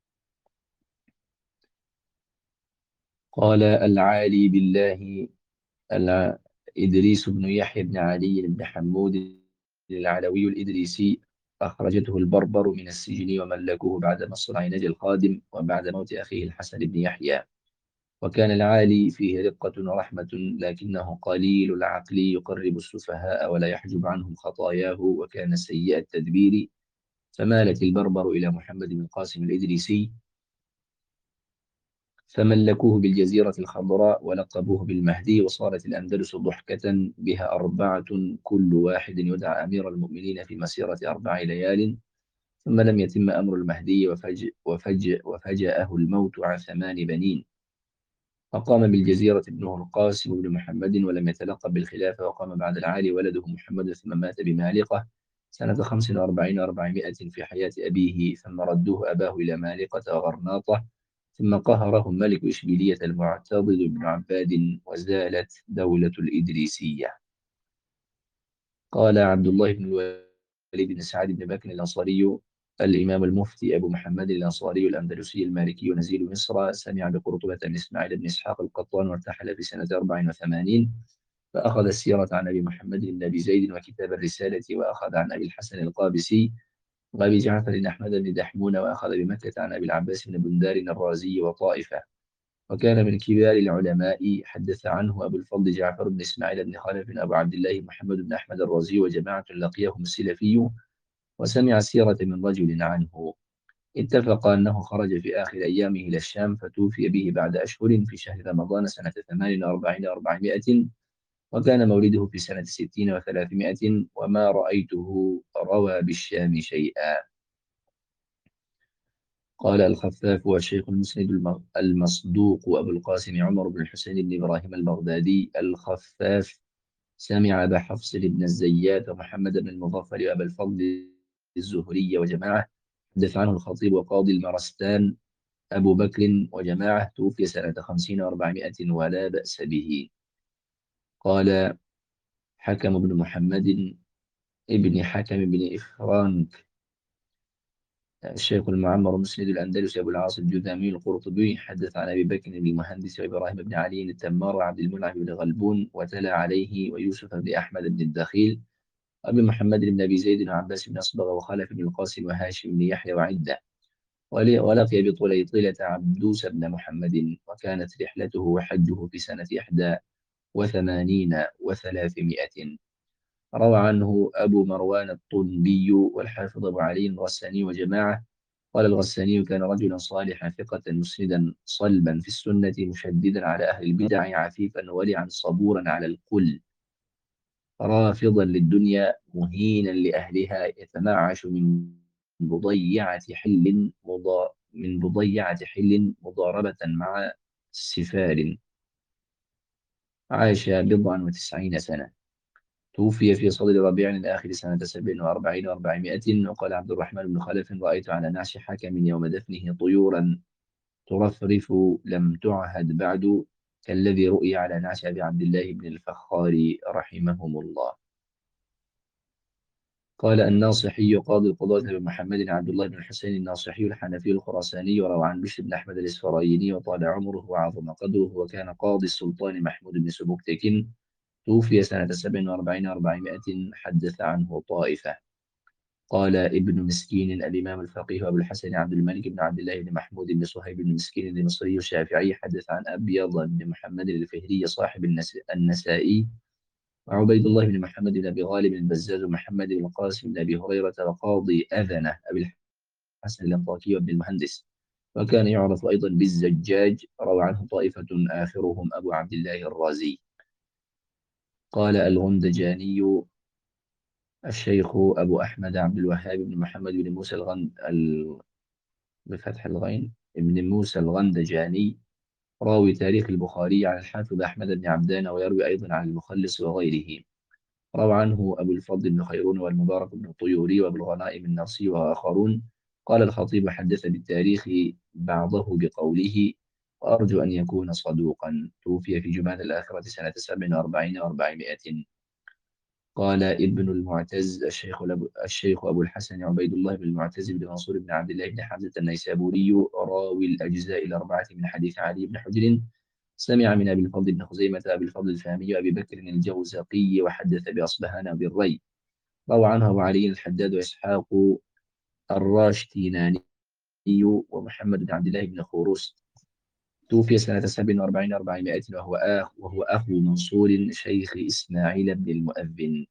[SPEAKER 2] قال: العالي بالله الع... إدريس بن يحيى بن علي بن حمود العلوي الإدريسي أخرجته البربر من السجن وملكوه بعد مصرع نجي القادم وبعد موت أخيه الحسن بن يحيى. وكان العالي فيه رقة ورحمة لكنه قليل العقل يقرب السفهاء ولا يحجب عنهم خطاياه، وكان سيء التدبير. فمالت البربر إلى محمد بن القاسم الإدريسي فملكوه بالجزيرة الخضراء ولقبوه بالمهدي، وصارت الأندلس ضحكة بها أربعة كل واحد يدعى أمير المؤمنين في مسيرة أربع ليال. ثم لم يتم أمر المهدي وفج وفج وفجأه الموت عن ثمان بنين. فقام بالجزيرة ابنه القاسم بن محمد ولم يتلقب بالخلافة، وقام بعد العالي ولده محمد ثم مات بمالقة سنة خمس وأربعين وأربعمائة في حياة أبيه، ثم ردوه أباه إلى مالقة وغرناطة، ثم قهرهم ملك إشبيلية المعتضد بن عباد وزالت دولة الإدريسية. قال عبد الله بن الوليد بن سعد بن بكر الأنصاري الإمام المفتي أبو محمد الأنصاري الأندلسي المالكي نزيل مصر سمع بقرطبة بن إسماعيل بن إسحاق القطان وارتحل في سنة أربع وثمانين، فأخذ السيرة عن أبي محمد بن أبي زيد وكتاب الرسالة، وأخذ عن أبي الحسن القابسي وأبي جعفر أحمد بن دحمون، وأخذ بمكة عن أبي العباس بن بندار الرازي وطائفة. وكان من كبار العلماء. حدث عنه أبو الفضل جعفر بن إسماعيل بن خالد بن أبو عبد الله محمد بن أحمد الرازي وجماعة لقيهم السلفي وسمع السيرة من رجل عنه. اتفق أنه خرج في آخر أيامه إلى الشام، فتوفي به بعد أشهر في شهر رمضان سنة ثمان وأربعين وأربعمائة، وكان مولده في سنة ستين وثلاثمائة، وما رأيته روى بالشام شيئا. قال الخفاف والشيخ المسند الم- المصدوق أبو القاسم عمر بن الحسين بن إبراهيم البغدادي الخفاف سمع أبا حفص بن الزيات ومحمد بن المظفر وأبا الفضل الزهري وجماعة. حدث عنه الخطيب وقاضي المرستان أبو بكر وجماعة، توفي سنة خمسين وأربعمائة ولا بأس به. قال حكم بن محمد ابن حكم بن إفرانك الشيخ المعمر مسند الأندلس أبو العاص الجذامي القرطبي حدث عن أبي بكر بن المهندس وإبراهيم بن علي التمار وعبد المنعم بن غلبون وتلا عليه ويوسف بن أحمد بن الدخيل وأبي محمد بن أبي زيد وعباس بن أصبغ وخلف بن القاسم وهاشم بن يحيى وعدة. ولي- ولقي بطليطلة عبدوس بن محمد، وكانت رحلته وحجه في سنة إحدى وثمانين وثلاثمائة. روى عنه أبو مروان الطنبي والحافظ أبو علي الغساني وجماعة. قال الغساني: كان رجلا صالحا ثقة مسندا صلبا في السنة مشددا على أهل البدع عفيفا ورعا صبورا على الكل رافضا للدنيا مهينا لأهلها يتنعش من مضيعة حل مضا من مضيعة حل مضاربة مع سفال. عاش بضعا وتسعين سنة. توفي في صدر ربيع الآخر سنة سبع وأربعين وأربعمائة. وقال عبد الرحمن بن خلف: رأيت على نعش حكم يوم دفنه طيورا ترفرف لم تعهد بعد، كالذي رؤي على نعش أبي عبد الله بن الفخار رحمهم الله. قال الناصحي قاضي القضاة بن محمد عبد الله بن الحسين الناصحي الحنفي الخراساني، وروى عن بشر بن أحمد الإسفرايني وطال عمره وعظم قدره، وكان قاضي السلطان محمود بن سبكتك، توفي سنة سبع وأربعين وأربعمائة. حدث عنه طائفة. قال ابن مسكين الإمام الفقيه أبو الحسن عبد الملك بن عبد الله بن محمود بن صهيب بن مسكين المصري الشافعي، حدث عن أبيض بن محمد الفهري صاحب النس... النسائي، وعبيد الله بن محمد بن أبي غالب البزاز، ومحمد بن القاسم بن أبي هريرة، وقاضي أذنة أبي الحسن الأنطاكي وابن المهندس، وكان يعرف أيضا بالزجاج. روى عنه طائفة آخرهم أبو عبد الله الرازي. قال الغندجاني الشيخ أبو أحمد عبد الوهاب بن محمد بن موسى الغند ال... بفتح الغين ابن موسى الغندجاني، راوي تاريخ البخاري عن الحافظ أحمد بن عبدان، ويروي أيضا عن المخلص وغيره. روى عنه أبو الفضل بن خيرون والمبارك بن الطيوري وأبو الغنائم النرسي وآخرون. قال الخطيب: حدث بالتاريخ بعضه بقوله، وأرجو أن يكون صدوقا. توفي في جماد الآخرة سنة سبع وأربعين وأربعمائة. قال ابن المعتز الشيخ الأب- الشيخ أبو الحسن عبيد الله بن المعتز بن منصور بن عبد الله بن حمزة النيسابوري، راوي الأجزاء الأربعة من حديث علي بن حجر، سمع من أبي الفضل بن خزيمة أبي الفضل الفهمي وأبي بكر الجوزقي، وحدث بأصبهان بالري. روى عنه أبو علي الحداد وإسحاق الراشتيناني ومحمد بن عبد الله بن خروس. توفي سنة سبع وأربعين وأربعمائة، وهو أخ وهو أخو منصور شيخ إسماعيل بن المؤذن.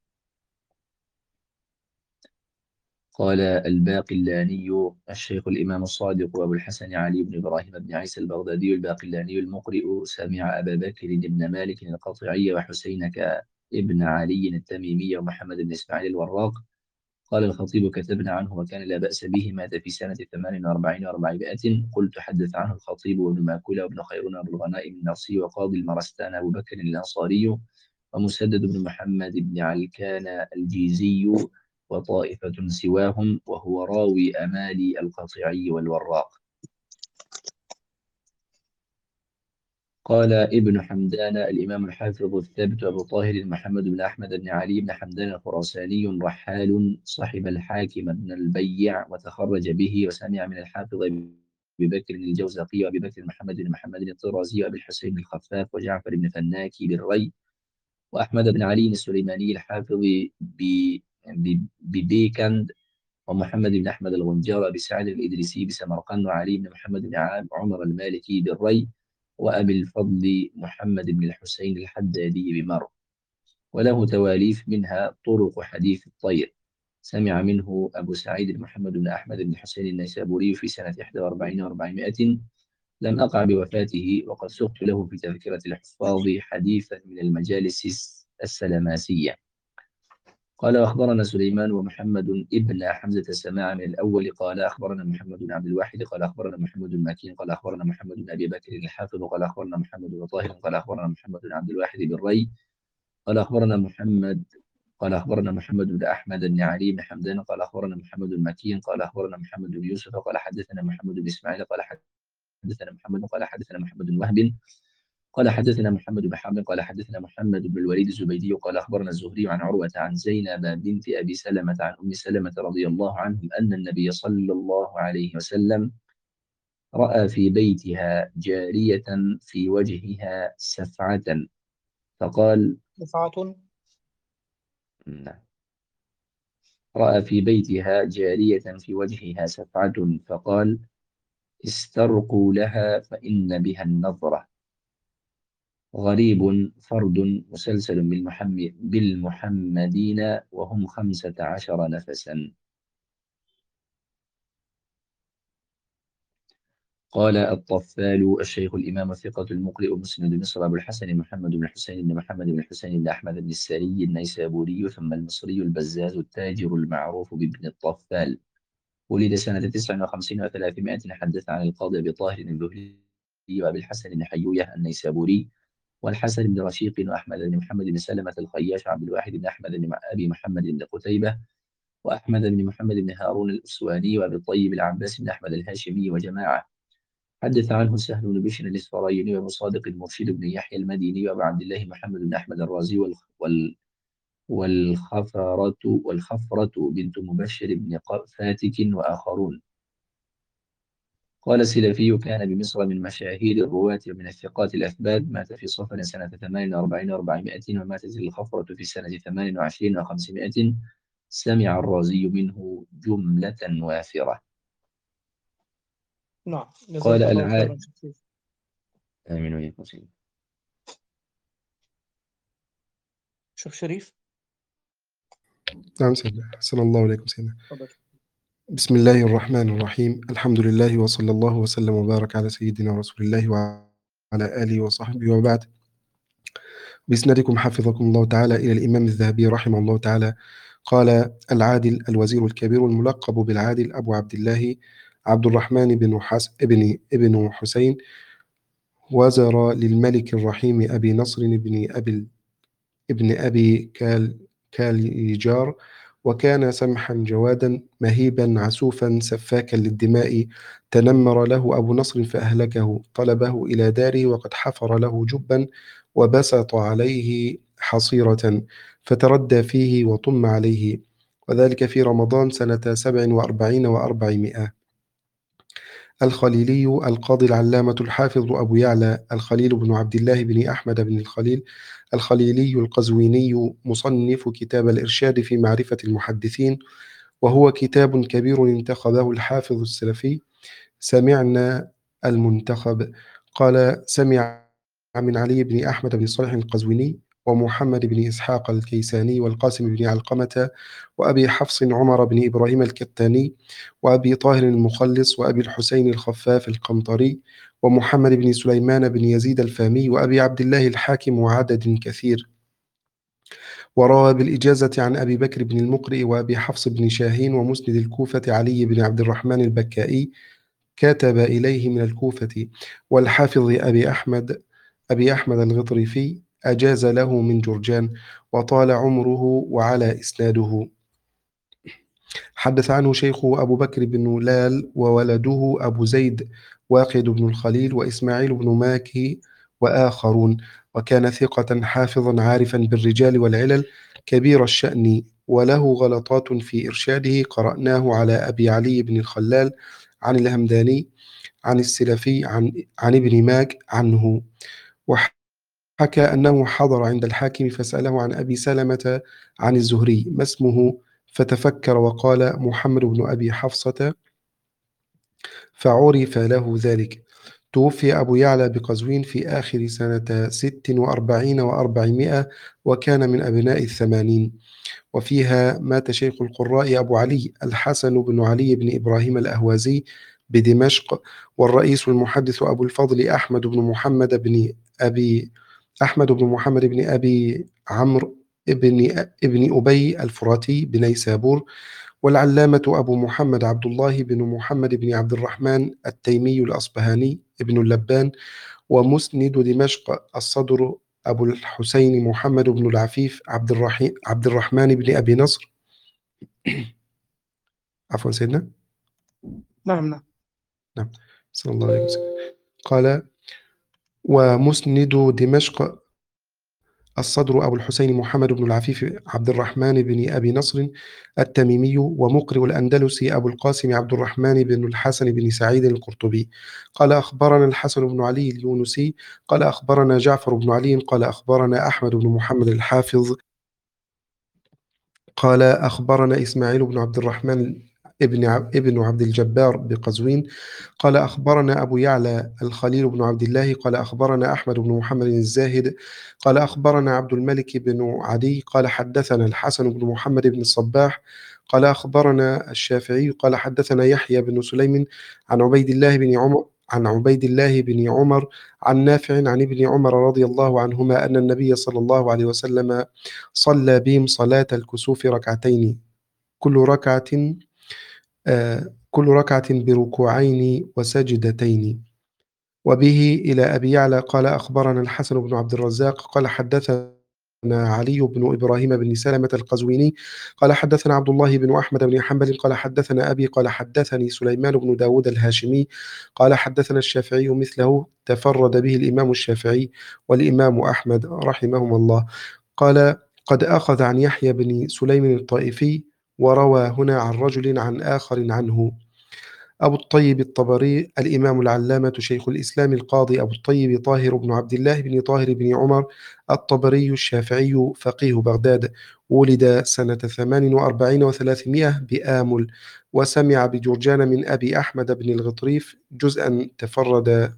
[SPEAKER 2] قال الباقلاني الشيخ الإمام الصادق أبو الحسن علي بن إبراهيم بن عيسى البغدادي الباقلاني المقرئ، سمع أبا بكر بن مالك القطعي وحسين ابن علي التميمي ومحمد بن إسماعيل الوراق. قال الخطيب: كتبنا عنه وكان لا بأس به، مات في سنة ثمان وأربعين وأربعمائة. قلت: حدث عنه الخطيب وابن ماكولة وابن خيرون أبو الغنائم النرسي وقاضي المرستان أبو بكر الأنصاري ومسدد بن محمد بن علكان الجيزي وطائفة سواهم، وهو راوي أمالي القطيعي والوراق. قال ابن حمدان الإمام الحافظ الثابت أبو طاهر محمد بن أحمد بن علي بن حمدان الخراساني، رحال، صحب الحاكم بن البيع وتخرج به، وسمع من الحافظ أبي بكر الجوزقي وأبي بكر محمد بن محمد الطرازي وأبي الحسين الخفاف وجعفر بن فناكي بالري وأحمد بن علي السليماني الحافظ ب- ب- ببيكند، ومحمد بن أحمد الغنجار بسعد الإدريسي بسمرقند، وعلي بن محمد بن عام عمر المالكي بالري، وأبي الفضل محمد بن الحسين الحدادي بمر. وله تواليف منها طرق حديث الطير، سمع منه أبو سعيد محمد بن أحمد بن الحسين النيسابوري في سنة إحدى وأربعين وأربعمائة. لم أقع بوفاته، وقد سقت له في تذكرة الحفاظ حديثا من المجالس السلماسية. قال أخبرنا سليمان ومحمد ابن حمزة السماع من الأول. قال أخبرنا محمد بن عبد الواحد قال أخبرنا محمد بن مكين قال أخبرنا محمد بن أبي بكر الحافظ قال أخبرنا محمد بن طاهر قال أخبرنا محمد بن عبد الواحد بالري قال أخبرنا محمد قال أخبرنا محمد بن أحمد بن علي بن حمدان قال أخبرنا محمد بن مكين قال أخبرنا محمد بن يوسف قال حدثنا محمد بن إسماعيل قال حدثنا محمد قال حدثنا محمد بن وهب قال حدثنا محمد بن حامد قال حدثنا محمد بن الوليد الزبيدي قال أخبرنا الزهري عن عروة عن زينب بنت أبي سلمة عن أم سلمة رضي الله عنهم أن النبي صلى الله عليه وسلم رأى في بيتها جارية في وجهها سفعة فقال
[SPEAKER 1] دفعة.
[SPEAKER 2] نعم. رأى في بيتها جارية في وجهها سفعة فقال: استرقوا لها فإن بها النظرة. غريب فرد مسلسل بالمحمد بالمحمدين وهم خمسة عشر نفسا. قال الطفال الشيخ الإمام الثقة المقرئ مسند مصر أبو الحسن محمد بن الحسين بن محمد بن الحسين بن أحمد بن السري النيسابوري ثم المصري البزاز التاجر المعروف بابن الطفال، ولد سنة تسع وخمسين وثلاثمائة. حدث عن القاضي أبي طاهر الذهلي وأبي الحسن بن حيوية النيسابوري والحسن بن رشيق وأحمد بن محمد بن سلمة الخياش وعبد الواحد بن أحمد بن أبي محمد بن قتيبة وأحمد بن محمد بن هارون الأسواني وأبي الطيب العباس بن أحمد الهاشمي وجماعة. حدث عنه سهل بن بشر الإسفرايني ومصادق المرشد بن يحيى المديني وأبو عبد الله محمد بن أحمد الرازي والخ- وال والخفرة والخفرة بنت مبشر بن ق- فاتك وآخرون. قال السلفي كان بمصر من مشاهير الرواة ومن الثقات الأثبات، مات في صفر سنة ثمان وأربعين وأربعمائة، وماتت الخفرة في سنة ثمان وعشرين وخمسمائة. سمع الرازي منه جملة وافرة.
[SPEAKER 1] نعم،
[SPEAKER 2] قال
[SPEAKER 1] جزاك الله خيرا
[SPEAKER 2] العاد
[SPEAKER 1] شكرا.
[SPEAKER 2] آمين وإياكم سيدي.
[SPEAKER 1] شيخ شريف،
[SPEAKER 3] نعم سيدنا، أحسن الله إليكم سيدنا.
[SPEAKER 1] تفضل.
[SPEAKER 3] بسم الله الرحمن الرحيم، الحمد لله وصلى الله وسلم وبارك على سيدنا رسول الله وعلى آله وصحبه وبعد. بإسنادكم حفظكم الله تعالى إلى الإمام الذهبي رحمه الله تعالى قال: العادل الوزير الكبير الملقب بالعادل أبو عبد الله عبد الرحمن بن حس ابن ابن حسين، وزر للملك الرحيم أبي نصر بن أبي ابن أبي كال كاليجار، وكان سمحا جوادا مهيبا عسوفا سفاكا للدماء. تنمر له أبو نصر فأهلكه، طلبه إلى داره وقد حفر له جبا وبسط عليه حصيرة فتردى فيه وطم عليه، وذلك في رمضان سنة سبع وأربعين وأربعمائة. الخليلي القاضي العلامة الحافظ أبو يعلى الخليل بن عبد الله بن أحمد بن الخليل الخليلي القزويني، مصنف كتاب الإرشاد في معرفة المحدثين، وهو كتاب كبير انتخبه الحافظ السلفي. سمعنا المنتخب قال: سمع من علي بن أحمد بن صالح القزويني ومحمد بن إسحاق الكيساني والقاسم بن علقمة وأبي حفص عمر بن إبراهيم الكتاني وأبي طاهر المخلص وأبي الحسين الخفاف القمطري ومحمد بن سليمان بن يزيد الفامي وأبي عبد الله الحاكم وعدد كثير. وروى بالإجازة عن أبي بكر بن المقرئ وأبي حفص بن شاهين ومسند الكوفة علي بن عبد الرحمن البكائي كتب إليه من الكوفة. والحافظ أبي أحمد أبي أحمد الغطرفي أجاز له من جرجان، وطال عمره وعلى إسناده. حدث عنه شيخه أبو بكر بن لال وولده أبو زيد واقد بن الخليل وإسماعيل بن ماكي وآخرون، وكان ثقة حافظا عارفا بالرجال والعلل كبير الشأن، وله غلطات في إرشاده قرأناه على أبي علي بن الخلال عن الهمداني عن السلفي عن, عن ابن ماك عنه. وحكى أنه حضر عند الحاكم فسأله عن أبي سلمة عن الزهري ما اسمه، فتفكر وقال: محمد بن أبي حفصة، فعرف له ذلك. توفي أبو يعلى بقزوين في آخر سنة ست وأربعين وأربعمائة، وكان من أبناء الثمانين. وفيها مات شيخ القراء أبو علي الحسن بن علي بن إبراهيم الأهوازي بدمشق، والرئيس المحدث أبو الفضل أحمد بن محمد بن أبي أحمد بن محمد بن أبي عمرو ابن ابن أبي الفراتي بنيسابور، والعلامة أبو محمد عبد الله بن محمد بن عبد الرحمن التيمي الأصبهاني ابن اللبان، ومسند دمشق الصدر أبو الحسين محمد بن العفيف عبد الرحيم عبد الرحمن بن أبي نصر. عفوا سيدنا.
[SPEAKER 1] نعم نعم.
[SPEAKER 3] نعم، صلى الله عليه وسلم. قال: ومسند دمشق الصدر أبو الحسين محمد بن العفيف عبد الرحمن بن أبي نصر التميمي، ومقرئ الأندلس أبو القاسم عبد الرحمن بن الحسن بن سعيد القرطبي. قال: أخبرنا الحسن بن علي اليونسي قال: أخبرنا جعفر بن علي قال: أخبرنا أحمد بن محمد الحافظ قال: أخبرنا إسماعيل بن عبد الرحمن ابن ابن عبد الجبار بقزوين قال: أخبرنا أبو يعلى الخليل بن عبد الله قال: أخبرنا أحمد بن محمد الزاهد قال: أخبرنا عبد الملك بن عدي قال: حدثنا الحسن بن محمد بن الصباح قال: أخبرنا الشافعي قال: حدثنا يحيى بن سليم عن عبيد الله بن عمر عن عبيد الله بن عمر عن نافع عن ابن عمر رضي الله عنهما أن النبي صلى الله عليه وسلم صلى بهم صلاة الكسوف ركعتين، كل ركعة آه كل ركعة بركوعين وسجدتين. وبه إلى أبي يعلى قال أخبرنا الحسن بن عبد الرزاق قال حدثنا علي بن إبراهيم بن سلمة القزويني قال حدثنا عبد الله بن أحمد بن حنبل قال حدثنا أبي قال حدثني سليمان بن داود الهاشمي قال حدثنا الشافعي مثله تفرد به الإمام الشافعي والإمام أحمد رحمهم الله. قال قد أخذ عن يحيى بن سليم الطائفي وروى هنا عن رجل عن آخر عنه. أبو الطيب الطبري الإمام العلامة شيخ الإسلام القاضي أبو الطيب طاهر بن عبد الله بن طاهر بن عمر الطبري الشافعي فقيه بغداد، ولد سنة ثمان وأربعين وثلاثمائة بآمل، وسمع بجرجان من أبي أحمد بن الغطريف جزءا تفرد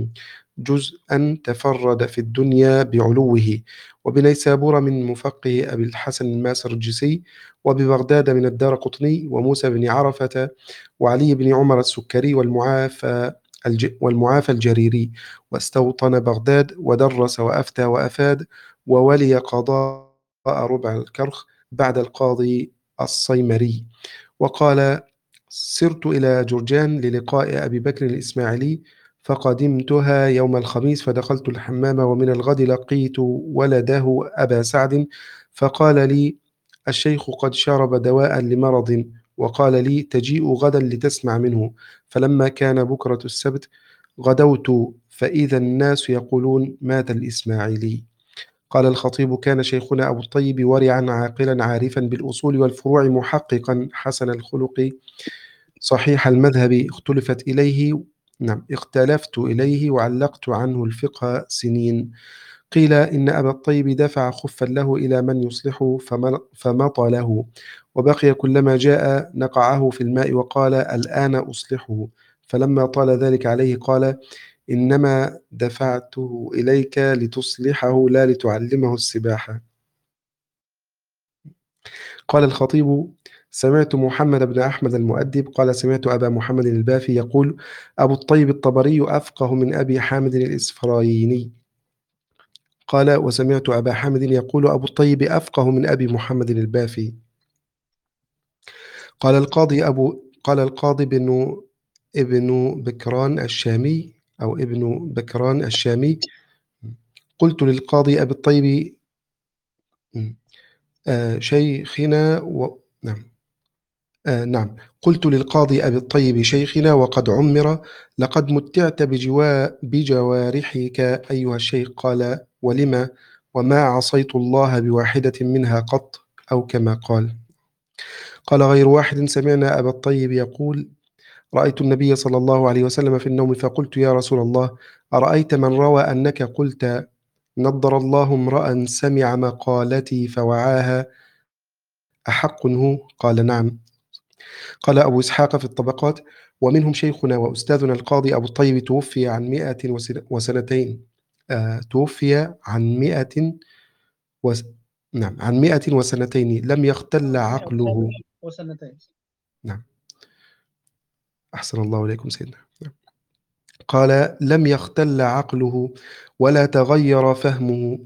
[SPEAKER 3] جزءا تفرد في الدنيا بعلوه، وبنيسابور من مفقه أبي الحسن الماسرجسي، وببغداد من الدارقطني وموسى بن عرفة وعلي بن عمر السكري والمعافى الج... والمعافى الجريري، واستوطن بغداد ودرس وأفتى وأفاد، وولي قضاء ربع الكرخ بعد القاضي الصيمري. وقال سرت إلى جرجان للقاء أبي بكر الإسماعيلي فقدمتها يوم الخميس فدخلت الحمام ومن الغد لقيت ولده أبا سعد فقال لي الشيخ قد شرب دواء لمرض وقال لي تجيء غدا لتسمع منه. فلما كان بكرة السبت غدوت فإذا الناس يقولون مات الإسماعيلي. قال الخطيب كان شيخنا أبو الطيب ورعا عاقلا عارفا بالأصول والفروع محققا حسن الخلق صحيح المذهب اختلفت إليه نعم اختلفت إليه وعلقت عنه الفقه سنين. قيل إن أبا الطيب دفع خفا له إلى من يصلحه فمطى له، وبقي كلما جاء نقعه في الماء وقال الآن أصلحه، فلما طال ذلك عليه قال إنما دفعته إليك لتصلحه لا لتعلمه السباحة. قال الخطيب سمعت محمد بن أحمد المؤدب قال سمعت أبا محمد البافي يقول أبو الطيب الطبري أفقه من أبي حامد الإسفرايني. قال وسمعت أبا حامد يقول أبو الطيب أفقه من أبي محمد البافي. قال القاضي أبو قال القاضي بن ابن بكران الشامي أو ابن بكران الشامي قلت للقاضي أبي الطيب آه شيخنا و... نعم آه نعم قلت للقاضي أبي الطيب شيخنا وقد عمر لقد متعت بجوا... بجوارحك أيها الشيخ. قال ولما وما عصيت الله بواحدة منها قط أو كما قال. قال غير واحد سمعنا أبا الطيب يقول رأيت النبي صلى الله عليه وسلم في النوم فقلت يا رسول الله أرأيت من روى أنك قلت نضر الله امرأ سمع مقالتي فوعاها أحق هو؟ قال نعم. قال أبو إسحاق في الطبقات ومنهم شيخنا وأستاذنا القاضي أبو الطيب توفي عن مئة وسنتين آه توفي عن مئة وس... نعم عن مئة وسنتين لم يختل عقله
[SPEAKER 1] وسنتين.
[SPEAKER 3] نعم أحسن الله إليكم سيدنا. نعم. قال لم يختل عقله ولا تغير فهمه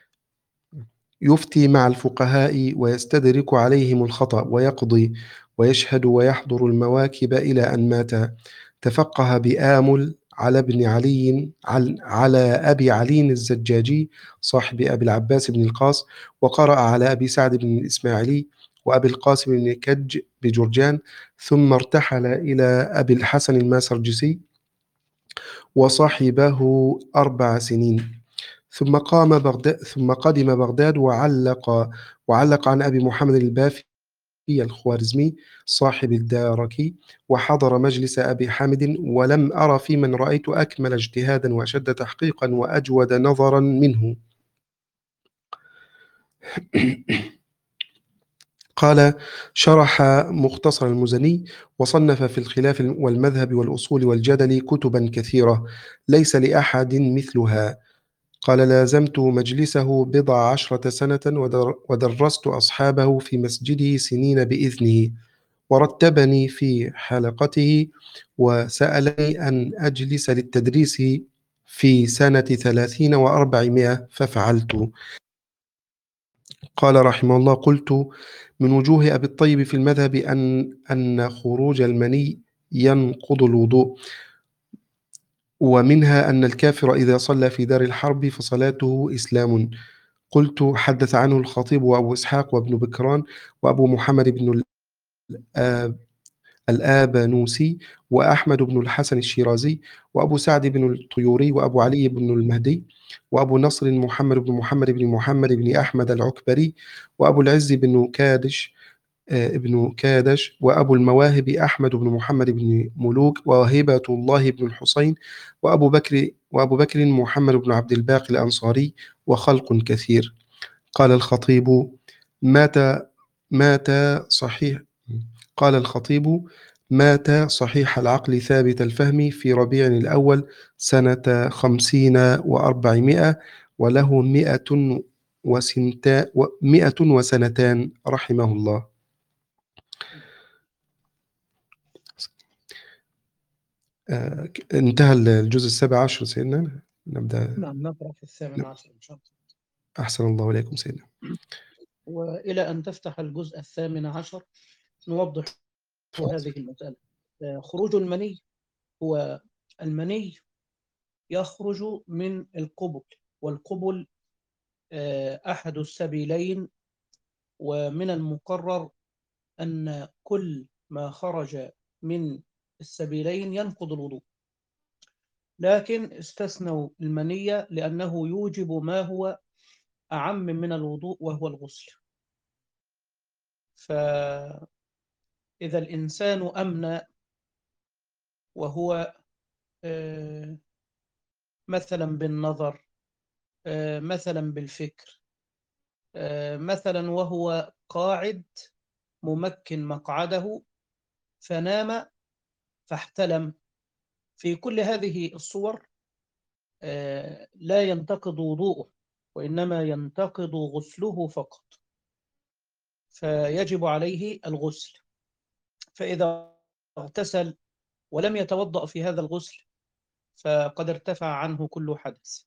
[SPEAKER 3] يفتي مع الفقهاء ويستدرك عليهم الخطأ ويقضي ويشهد ويحضر المواكب إلى أن مات. تفقه بآمل على ابن علي على أبي علي الزجاجي صاحب أبي العباس بن القاص، وقرأ على أبي سعد بن الإسماعيلي وأبي القاسم بن كج بجرجان، ثم ارتحل إلى أبي الحسن الماسرجسي وصحبه أربع سنين، ثم قام بغداد ثم قدم بغداد وعلق وعلق عن أبي محمد البافي الخوارزمي صاحب الداركي، وحضر مجلس أبي حامد ولم أرى في من رأيت أكمل اجتهادا وأشد تحقيقا وأجود نظرا منه. قال شرح مختصر المزني وصنف في الخلاف والمذهب والأصول والجدل كتبا كثيرة ليس لأحد مثلها. قال لازمت مجلسه بضع عشرة سنة ودرست أصحابه في مسجده سنين بإذنه، ورتبني في حلقته وسألني أن أجلس للتدريس في سنة ثلاثين وأربعمائة ففعلت. قال رحمه الله قلت من وجوه أبي الطيب في المذهب أن, أن خروج المني ينقض الوضوء، ومنها أن الكافر إذا صلى في دار الحرب فصلاته إسلام. قلت: حدث عنه الخطيب وأبو إسحاق وابن بكران وأبو محمد بن الآب الآبنوسي وأحمد بن الحسن الشيرازي وأبو سعد بن الطيوري وأبو علي بن المهدي وأبو نصر محمد بن محمد بن محمد بن أحمد العكبري وأبو العز بن كادش آه، ابن كادش وأبو المواهب أحمد بن محمد بن ملوك وهبة الله بن الحسين وأبو بكر وأبو بكر محمد بن عبد الباقي الأنصاري وخلق كثير. قال الخطيب: مات مات صحيح قال الخطيب: مات صحيح العقل ثابت الفهم في ربيع الأول سنة خمسين وأربعمائة وله مئة وسنتا مئة وسنتان رحمه الله. آه، انتهى الجزء السابع عشر سيدنا. نبدأ.
[SPEAKER 1] نعم، نقرأ في الثامن عشر إن شاء الله.
[SPEAKER 3] أحسن الله إليكم سيدنا.
[SPEAKER 1] وإلى أن تفتح الجزء الثامن عشر نوضح هذه المسألة. خروج المني، هو المني يخرج من القبل، والقبل أحد السبيلين، ومن المقرر أن كل ما خرج من السبيلين ينقض الوضوء، لكن استثنوا المنية لأنه يوجب ما هو أعم من الوضوء وهو الغسل. فإذا الإنسان أمنى وهو مثلا بالنظر، مثلا بالفكر، مثلا وهو قاعد ممكن مقعده فنام فاحتلم، في كل هذه الصور لا ينتقض وضوءه، وإنما ينتقض غسله فقط، فيجب عليه الغسل. فإذا اغتسل ولم يتوضأ في هذا الغسل فقد ارتفع عنه كل حدث.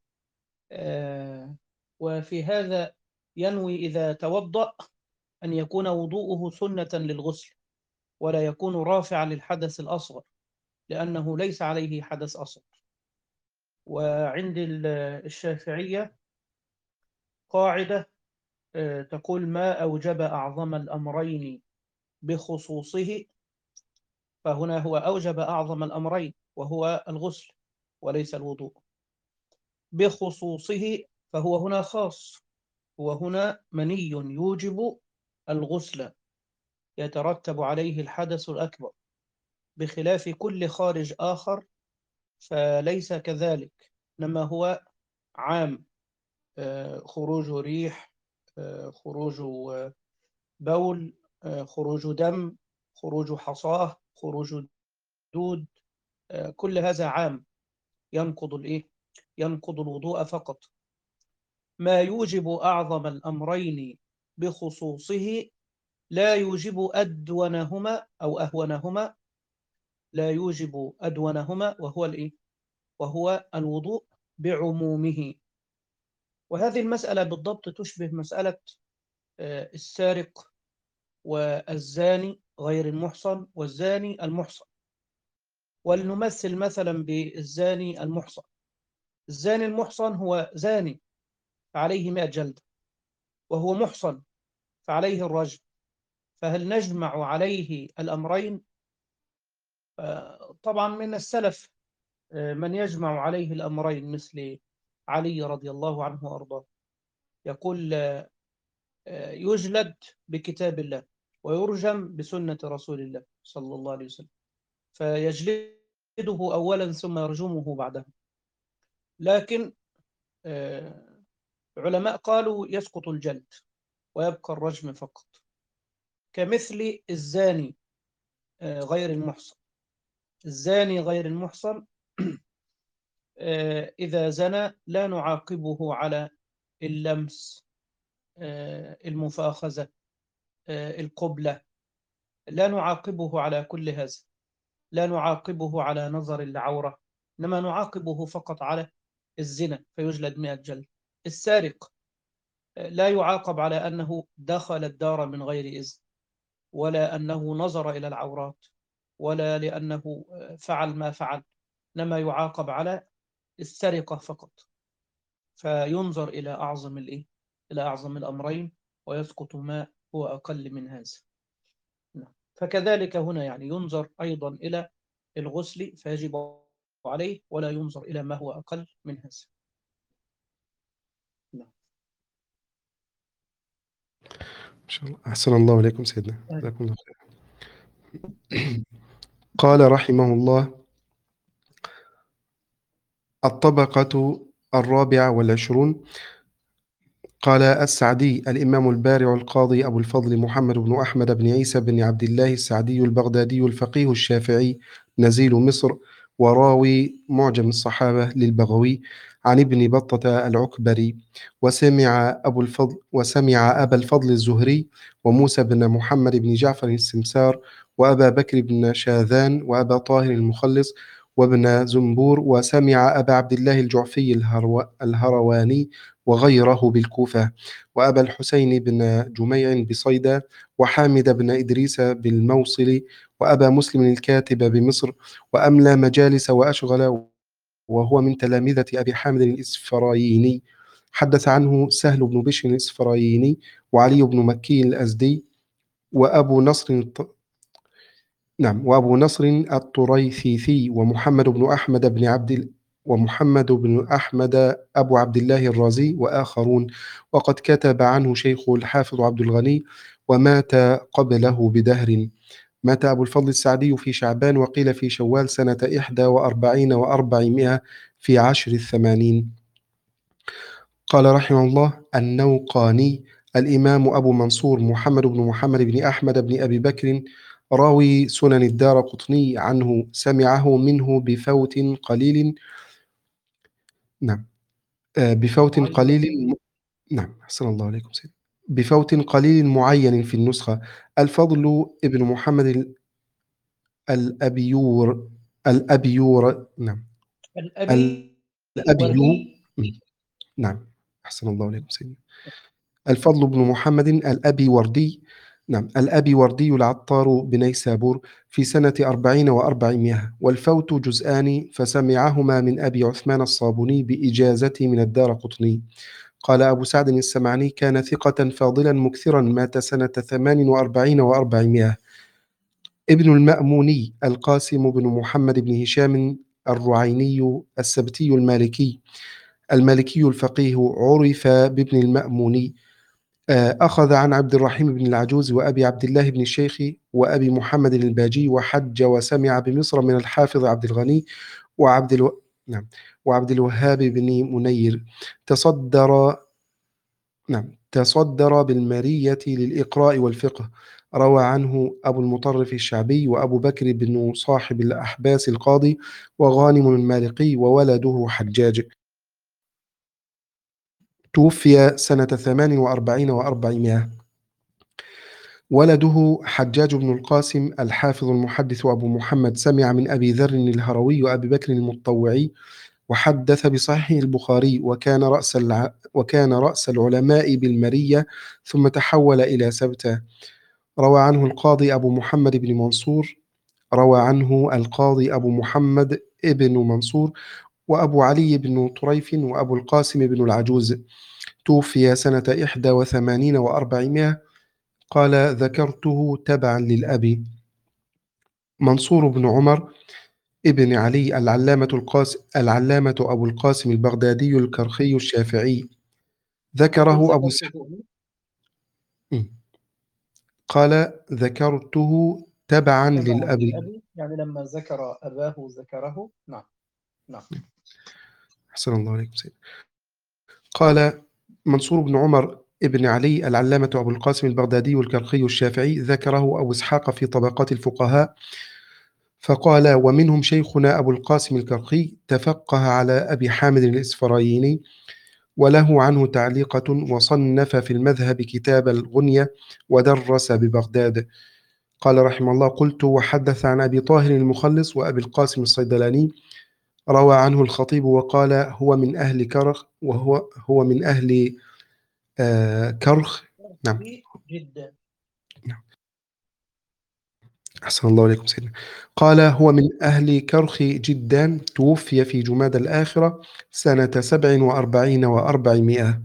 [SPEAKER 1] وفي هذا ينوي إذا توضأ أن يكون وضوءه سنة للغسل، ولا يكون رافعا للحدث الأصغر، لأنه ليس عليه حدث أصغر. وعند الشافعية قاعدة تقول: ما أوجب أعظم الأمرين بخصوصه، فهنا هو أوجب أعظم الأمرين وهو الغسل وليس الوضوء، بخصوصه فهو هنا خاص، هو هنا مني يوجب الغسل يترتب عليه الحدث الأكبر، بخلاف كل خارج آخر فليس كذلك، إنما هو عام، خروج ريح، خروج بول، خروج دم، خروج حصاة، خروج دود، كل هذا عام ينقض الإيه؟ ينقض الوضوء فقط. ما يوجب أعظم الأمرين بخصوصه لا يوجب أدونهما أو أهونهما، لا يوجب أدونهما وهو الإيه؟ وهو الوضوء بعمومه. وهذه المسألة بالضبط تشبه مسألة السارق والزاني غير المحصن والزاني المحصن. ولنمثل مثلا بالزاني المحصن. الزاني المحصن هو زاني فعليه مئة جلدة، وهو محصن فعليه الرجم، فهل نجمع عليه الأمرين؟ طبعا من السلف من يجمع عليه الأمرين مثل علي رضي الله عنه وأرضاه، يقول يجلد بكتاب الله ويرجم بسنة رسول الله صلى الله عليه وسلم، فيجلده أولا ثم يرجمه بعدها. لكن علماء قالوا يسقط الجلد ويبقى الرجم فقط، كمثل الزاني غير المحصن. الزاني غير المحصن إذا زنى لا نعاقبه على اللمس، المفاخذة، القبلة، لا نعاقبه على كل هذا، لا نعاقبه على نظر العورة، إنما نعاقبه فقط على الزنا فيجلد مئة جلد. السارق لا يعاقب على أنه دخل الدار من غير إذن، ولا أنه نظر إلى العورات، ولا لأنه فعل ما فعل، إنما يعاقب على السرقة فقط، فينظر إلى أعظم الإيه؟ إلى أعظم الأمرين ويسقط ما هو أقل من هذا. نعم. فكذلك هنا يعني ينظر أيضا إلى الغسل فيجب عليه، ولا ينظر إلى ما هو أقل من هذا. نعم.
[SPEAKER 3] إن شاء الله. أحسن الله إليكم سيدنا،
[SPEAKER 1] آه.
[SPEAKER 3] جزاكم الله خير. قال رحمه الله: الطبقة الرابعة والعشرون. قال السعدي الإمام البارع القاضي أبو الفضل محمد بن أحمد بن عيسى بن عبد الله السعدي البغدادي الفقيه الشافعي نزيل مصر، وراوي معجم الصحابة للبغوي عن ابن بطة العكبري، وسمع أبو الفضل وسمع أبا الفضل الزهري وموسى بن محمد بن جعفر السمسار وأبا بكر بن شاذان وأبا طاهر المخلص وابن زنبور، وسمع أبا عبد الله الجعفي الهرو الهرواني وغيره بالكوفة، وأبا الحسين بن جميع بصيدا، وحامد بن إدريس بالموصل، وأبا مسلم الكاتب بمصر، وأملى مجالس وأشغل، وهو من تلامذة أبي حامد الإسفرايني. حدث عنه سهل بن بشر الإسفرايني وعلي بن مكي الأزدي وأبو نصر الط... نعم وأبو نصر الطريثيثي ومحمد بن أحمد بن عبد ال... ومحمد بن أحمد أبو عبد الله الرازي وآخرون، وقد كتب عنه شيخه الحافظ عبد الغني ومات قبله بدهر. مات أبو الفضل السعدي في شعبان، وقيل في شوال سنة إحدى وأربعين وأربعمائة في عشر الثمانين. قال رحمه الله: النوقاني الإمام أبو منصور محمد بن محمد بن أحمد بن أبي بكر راوي سنن الدار قطني عنه، سمعه منه بفوت قليل. نعم آه، بفوت قليل م... نعم أحسن الله عليكم سيدي. بفوت قليل معين في النسخة. الفضل ابن محمد ال- الأبيور الأبيور نعم
[SPEAKER 1] الأبي
[SPEAKER 3] الأبيو
[SPEAKER 1] وردي.
[SPEAKER 3] نعم أحسن الله عليكم سيدي. الفضل بن محمد الأبي وردي نعم الأبي وردي العطار بنيسابور في سنة أربعين وأربعمائة، والفوت جزءان، فسمعهما من أبي عثمان الصابوني بإجازة من الدار قطني. قال أبو سعد السمعني: كان ثقة فاضلا مكثرا، مات سنة ثمان وأربعين وأربعمائة. ابن المأموني القاسم بن محمد بن هشام الرعيني السبتي المالكي المالكي الفقيه، عرف بابن المأموني. آه، أخذ عن عبد الرحيم بن العجوز وأبي عبد الله بن الشيخ وأبي محمد الباجي، وحج وسمع بمصر من الحافظ عبد الغني وعبد الو... نعم وعبد الوهاب بن منير. تصدر نعم تصدر بالمارية للإقراء والفقه. روى عنه أبو المطرف الشعبي وأبو بكر بن صاحب الأحباس القاضي وغانم المالقي، وولده حجاج. توفي سنة ثمان وأربعين وأربعمائة. ولده حجاج بن القاسم الحافظ المحدث أبو محمد، سمع من أبي ذر الهروي وأبي بكر المطوعي، وحدث بصحيح البخاري، وكان رأس الع... وكان رأس العلماء بالمرية، ثم تحول إلى سبتة. روى عنه القاضي أبو محمد بن منصور روى عنه القاضي أبو محمد ابن منصور وأبو علي بن طريف وأبو القاسم بن العجوز. توفي سنة إحدى وثمانين وأربعمائة. قال: ذكرته تبعا للأبي. منصور بن عمر ابن علي العلامة القاسم العلامة أبو القاسم البغدادي الكرخي الشافعي، ذكره أبو سعد. قال: ذكرته تبعا
[SPEAKER 1] تبعا
[SPEAKER 3] للأبي.
[SPEAKER 1] للأبي، يعني لما ذكر أباه ذكره. نعم. نعم.
[SPEAKER 3] أحسن الله عليكم سيد. قال منصور بن عمر ابن علي العلامة أبو القاسم البغدادي الكرخي الشافعي، ذكره أبو إسحاق في طبقات الفقهاء، فقال: ومنهم شيخنا أبو القاسم الكرخي، تفقه على أبي حامد الإسفرايني، وله عنه تعليقة، وصنف في المذهب كتاب الغنية، ودرس ببغداد. قال رحمه الله: قلت: وحدث عن أبي طاهر المخلص وأبي القاسم الصيدلاني. روى عنه الخطيب وقال: هو من أهل كرخ وهو هو من أهل آه كرخ. نعم
[SPEAKER 1] جدا.
[SPEAKER 3] أحسن الله إليكم سيدنا. قال هو من أهل كرخ جدان، توفي في جماد الآخرة سنة سبع وأربعين وأربعمائة.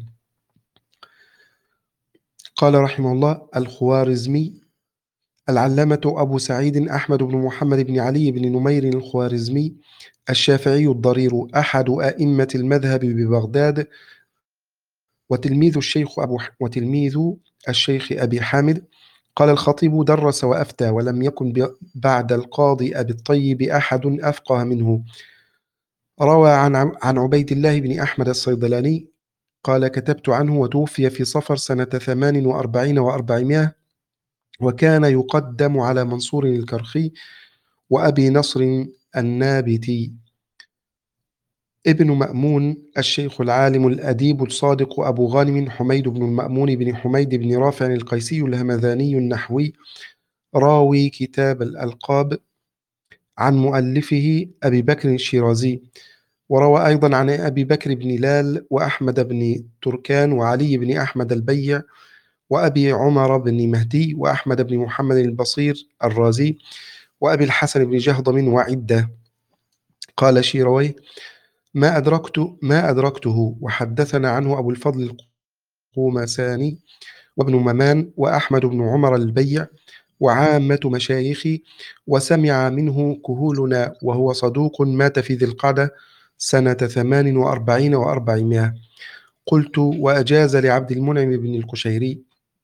[SPEAKER 3] قال رحمه الله الخوارزمي العلامة أبو سعيد أحمد بن محمد بن علي بن نمير الخوارزمي الشافعي الضرير، أحد أئمة المذهب ببغداد، وتلميذ الشيخ أبو ح... وتلميذ الشيخ أبي حامد. قال الخطيب درس وأفتى، ولم يكن ب... بعد القاضي أبي الطيب أحد أفقه منه. روى عن عن عبيد الله بن أحمد الصيدلاني قال كتبت عنه وتوفي في صفر سنة ثمان وأربعين وأربعمائة، وكان يقدم على منصور الكرخي وأبي نصر النابتي. ابن مأمون الشيخ العالم الأديب الصادق أبو غانم حميد بن المأمون بن حميد بن رافع القيسي الهمذاني النحوي، راوي كتاب الألقاب، عن مؤلفه أبي بكر الشيرازي. وروى أيضا عن أبي بكر بن لال وأحمد بن تركان وعلي بن أحمد البيع وأبي عمر بن مهدي وأحمد بن محمد البصير الرازي وأبي الحسن بن جهضم وعدة. قال شيرويه ما أدركت ما أدركته وحدثنا عنه أبو الفضل القومساني وابن ممان وأحمد بن عمر البيع وعامة مشايخي، وسمع منه كهولنا وهو صدوق، مات في ذي القعدة سنة ثمان وأربعين وأربعمائة. قلت وأجاز لعبد المنعم بن القشيري.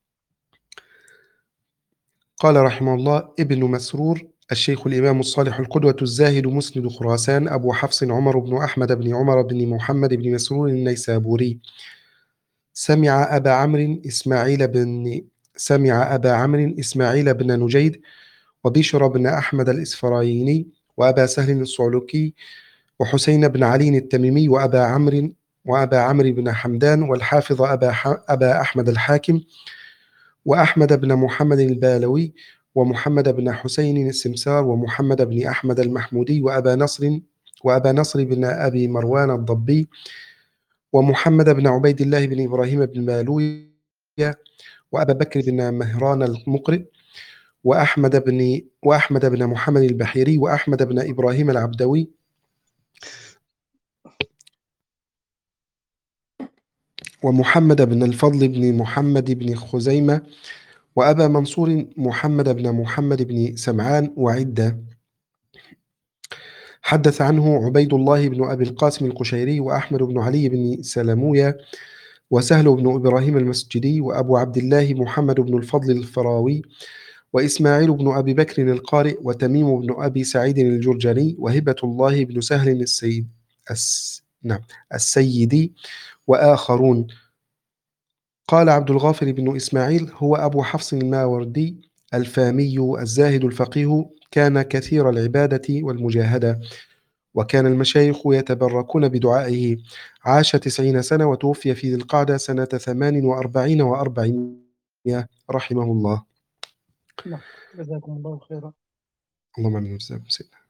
[SPEAKER 3] قال رحمه الله ابن مسرور الشيخ الإمام الصالح القدوة الزاهد مسند خراسان أبو حفص عمر بن أحمد بن عمر بن محمد بن مسرور النيسابوري، سمع أبا عمرو إسماعيل بن سمع أبا عمرو إسماعيل بن نجيد وبشر بن أحمد الإسفرايني وأبا سهل الصعلوكي وحسين بن علي التميمي وأبا عمرو وأبا عمرو بن حمدان والحافظ أبا, ح... أبا أحمد الحاكم وأحمد بن محمد البالوي ومحمد بن حسين السمسار ومحمد بن أحمد المحمودي وأبا نصر وأبا نصر بن أبي مروان الضبي ومحمد بن عبيد الله بن إبراهيم بن مالوية وأبا بكر بن مهران المقرئ وأحمد بن وأحمد بن محمد البحيري وأحمد بن إبراهيم العبدوي ومحمد بن الفضل بن محمد بن خزيمة وأبا منصور محمد بن محمد بن سمعان وعدة. حدث عنه عبيد الله بن أبي القاسم القشيري وأحمد بن علي بن سلموية وسهل بن إبراهيم المسجدي وأبو عبد الله محمد بن الفضل الفراوي وإسماعيل بن أبي بكر القارئ وتميم بن أبي سعيد الجرجاني وهبة الله بن سهل السيد الس... نعم السيدي وآخرون. قال عبد الغافر بن إسماعيل هو أبو حفص الماوردي الفامي الزاهد الفقيه، كان كثير العبادة والمجاهدة، وكان المشايخ يتبركون بدعائه. عاش تسعين سنة وتوفي في ذي القعدة سنة ثمان وأربعين وأربعمائة رحمه الله.
[SPEAKER 1] نعم، جزاكم الله خيرا.
[SPEAKER 3] اللهم آمين.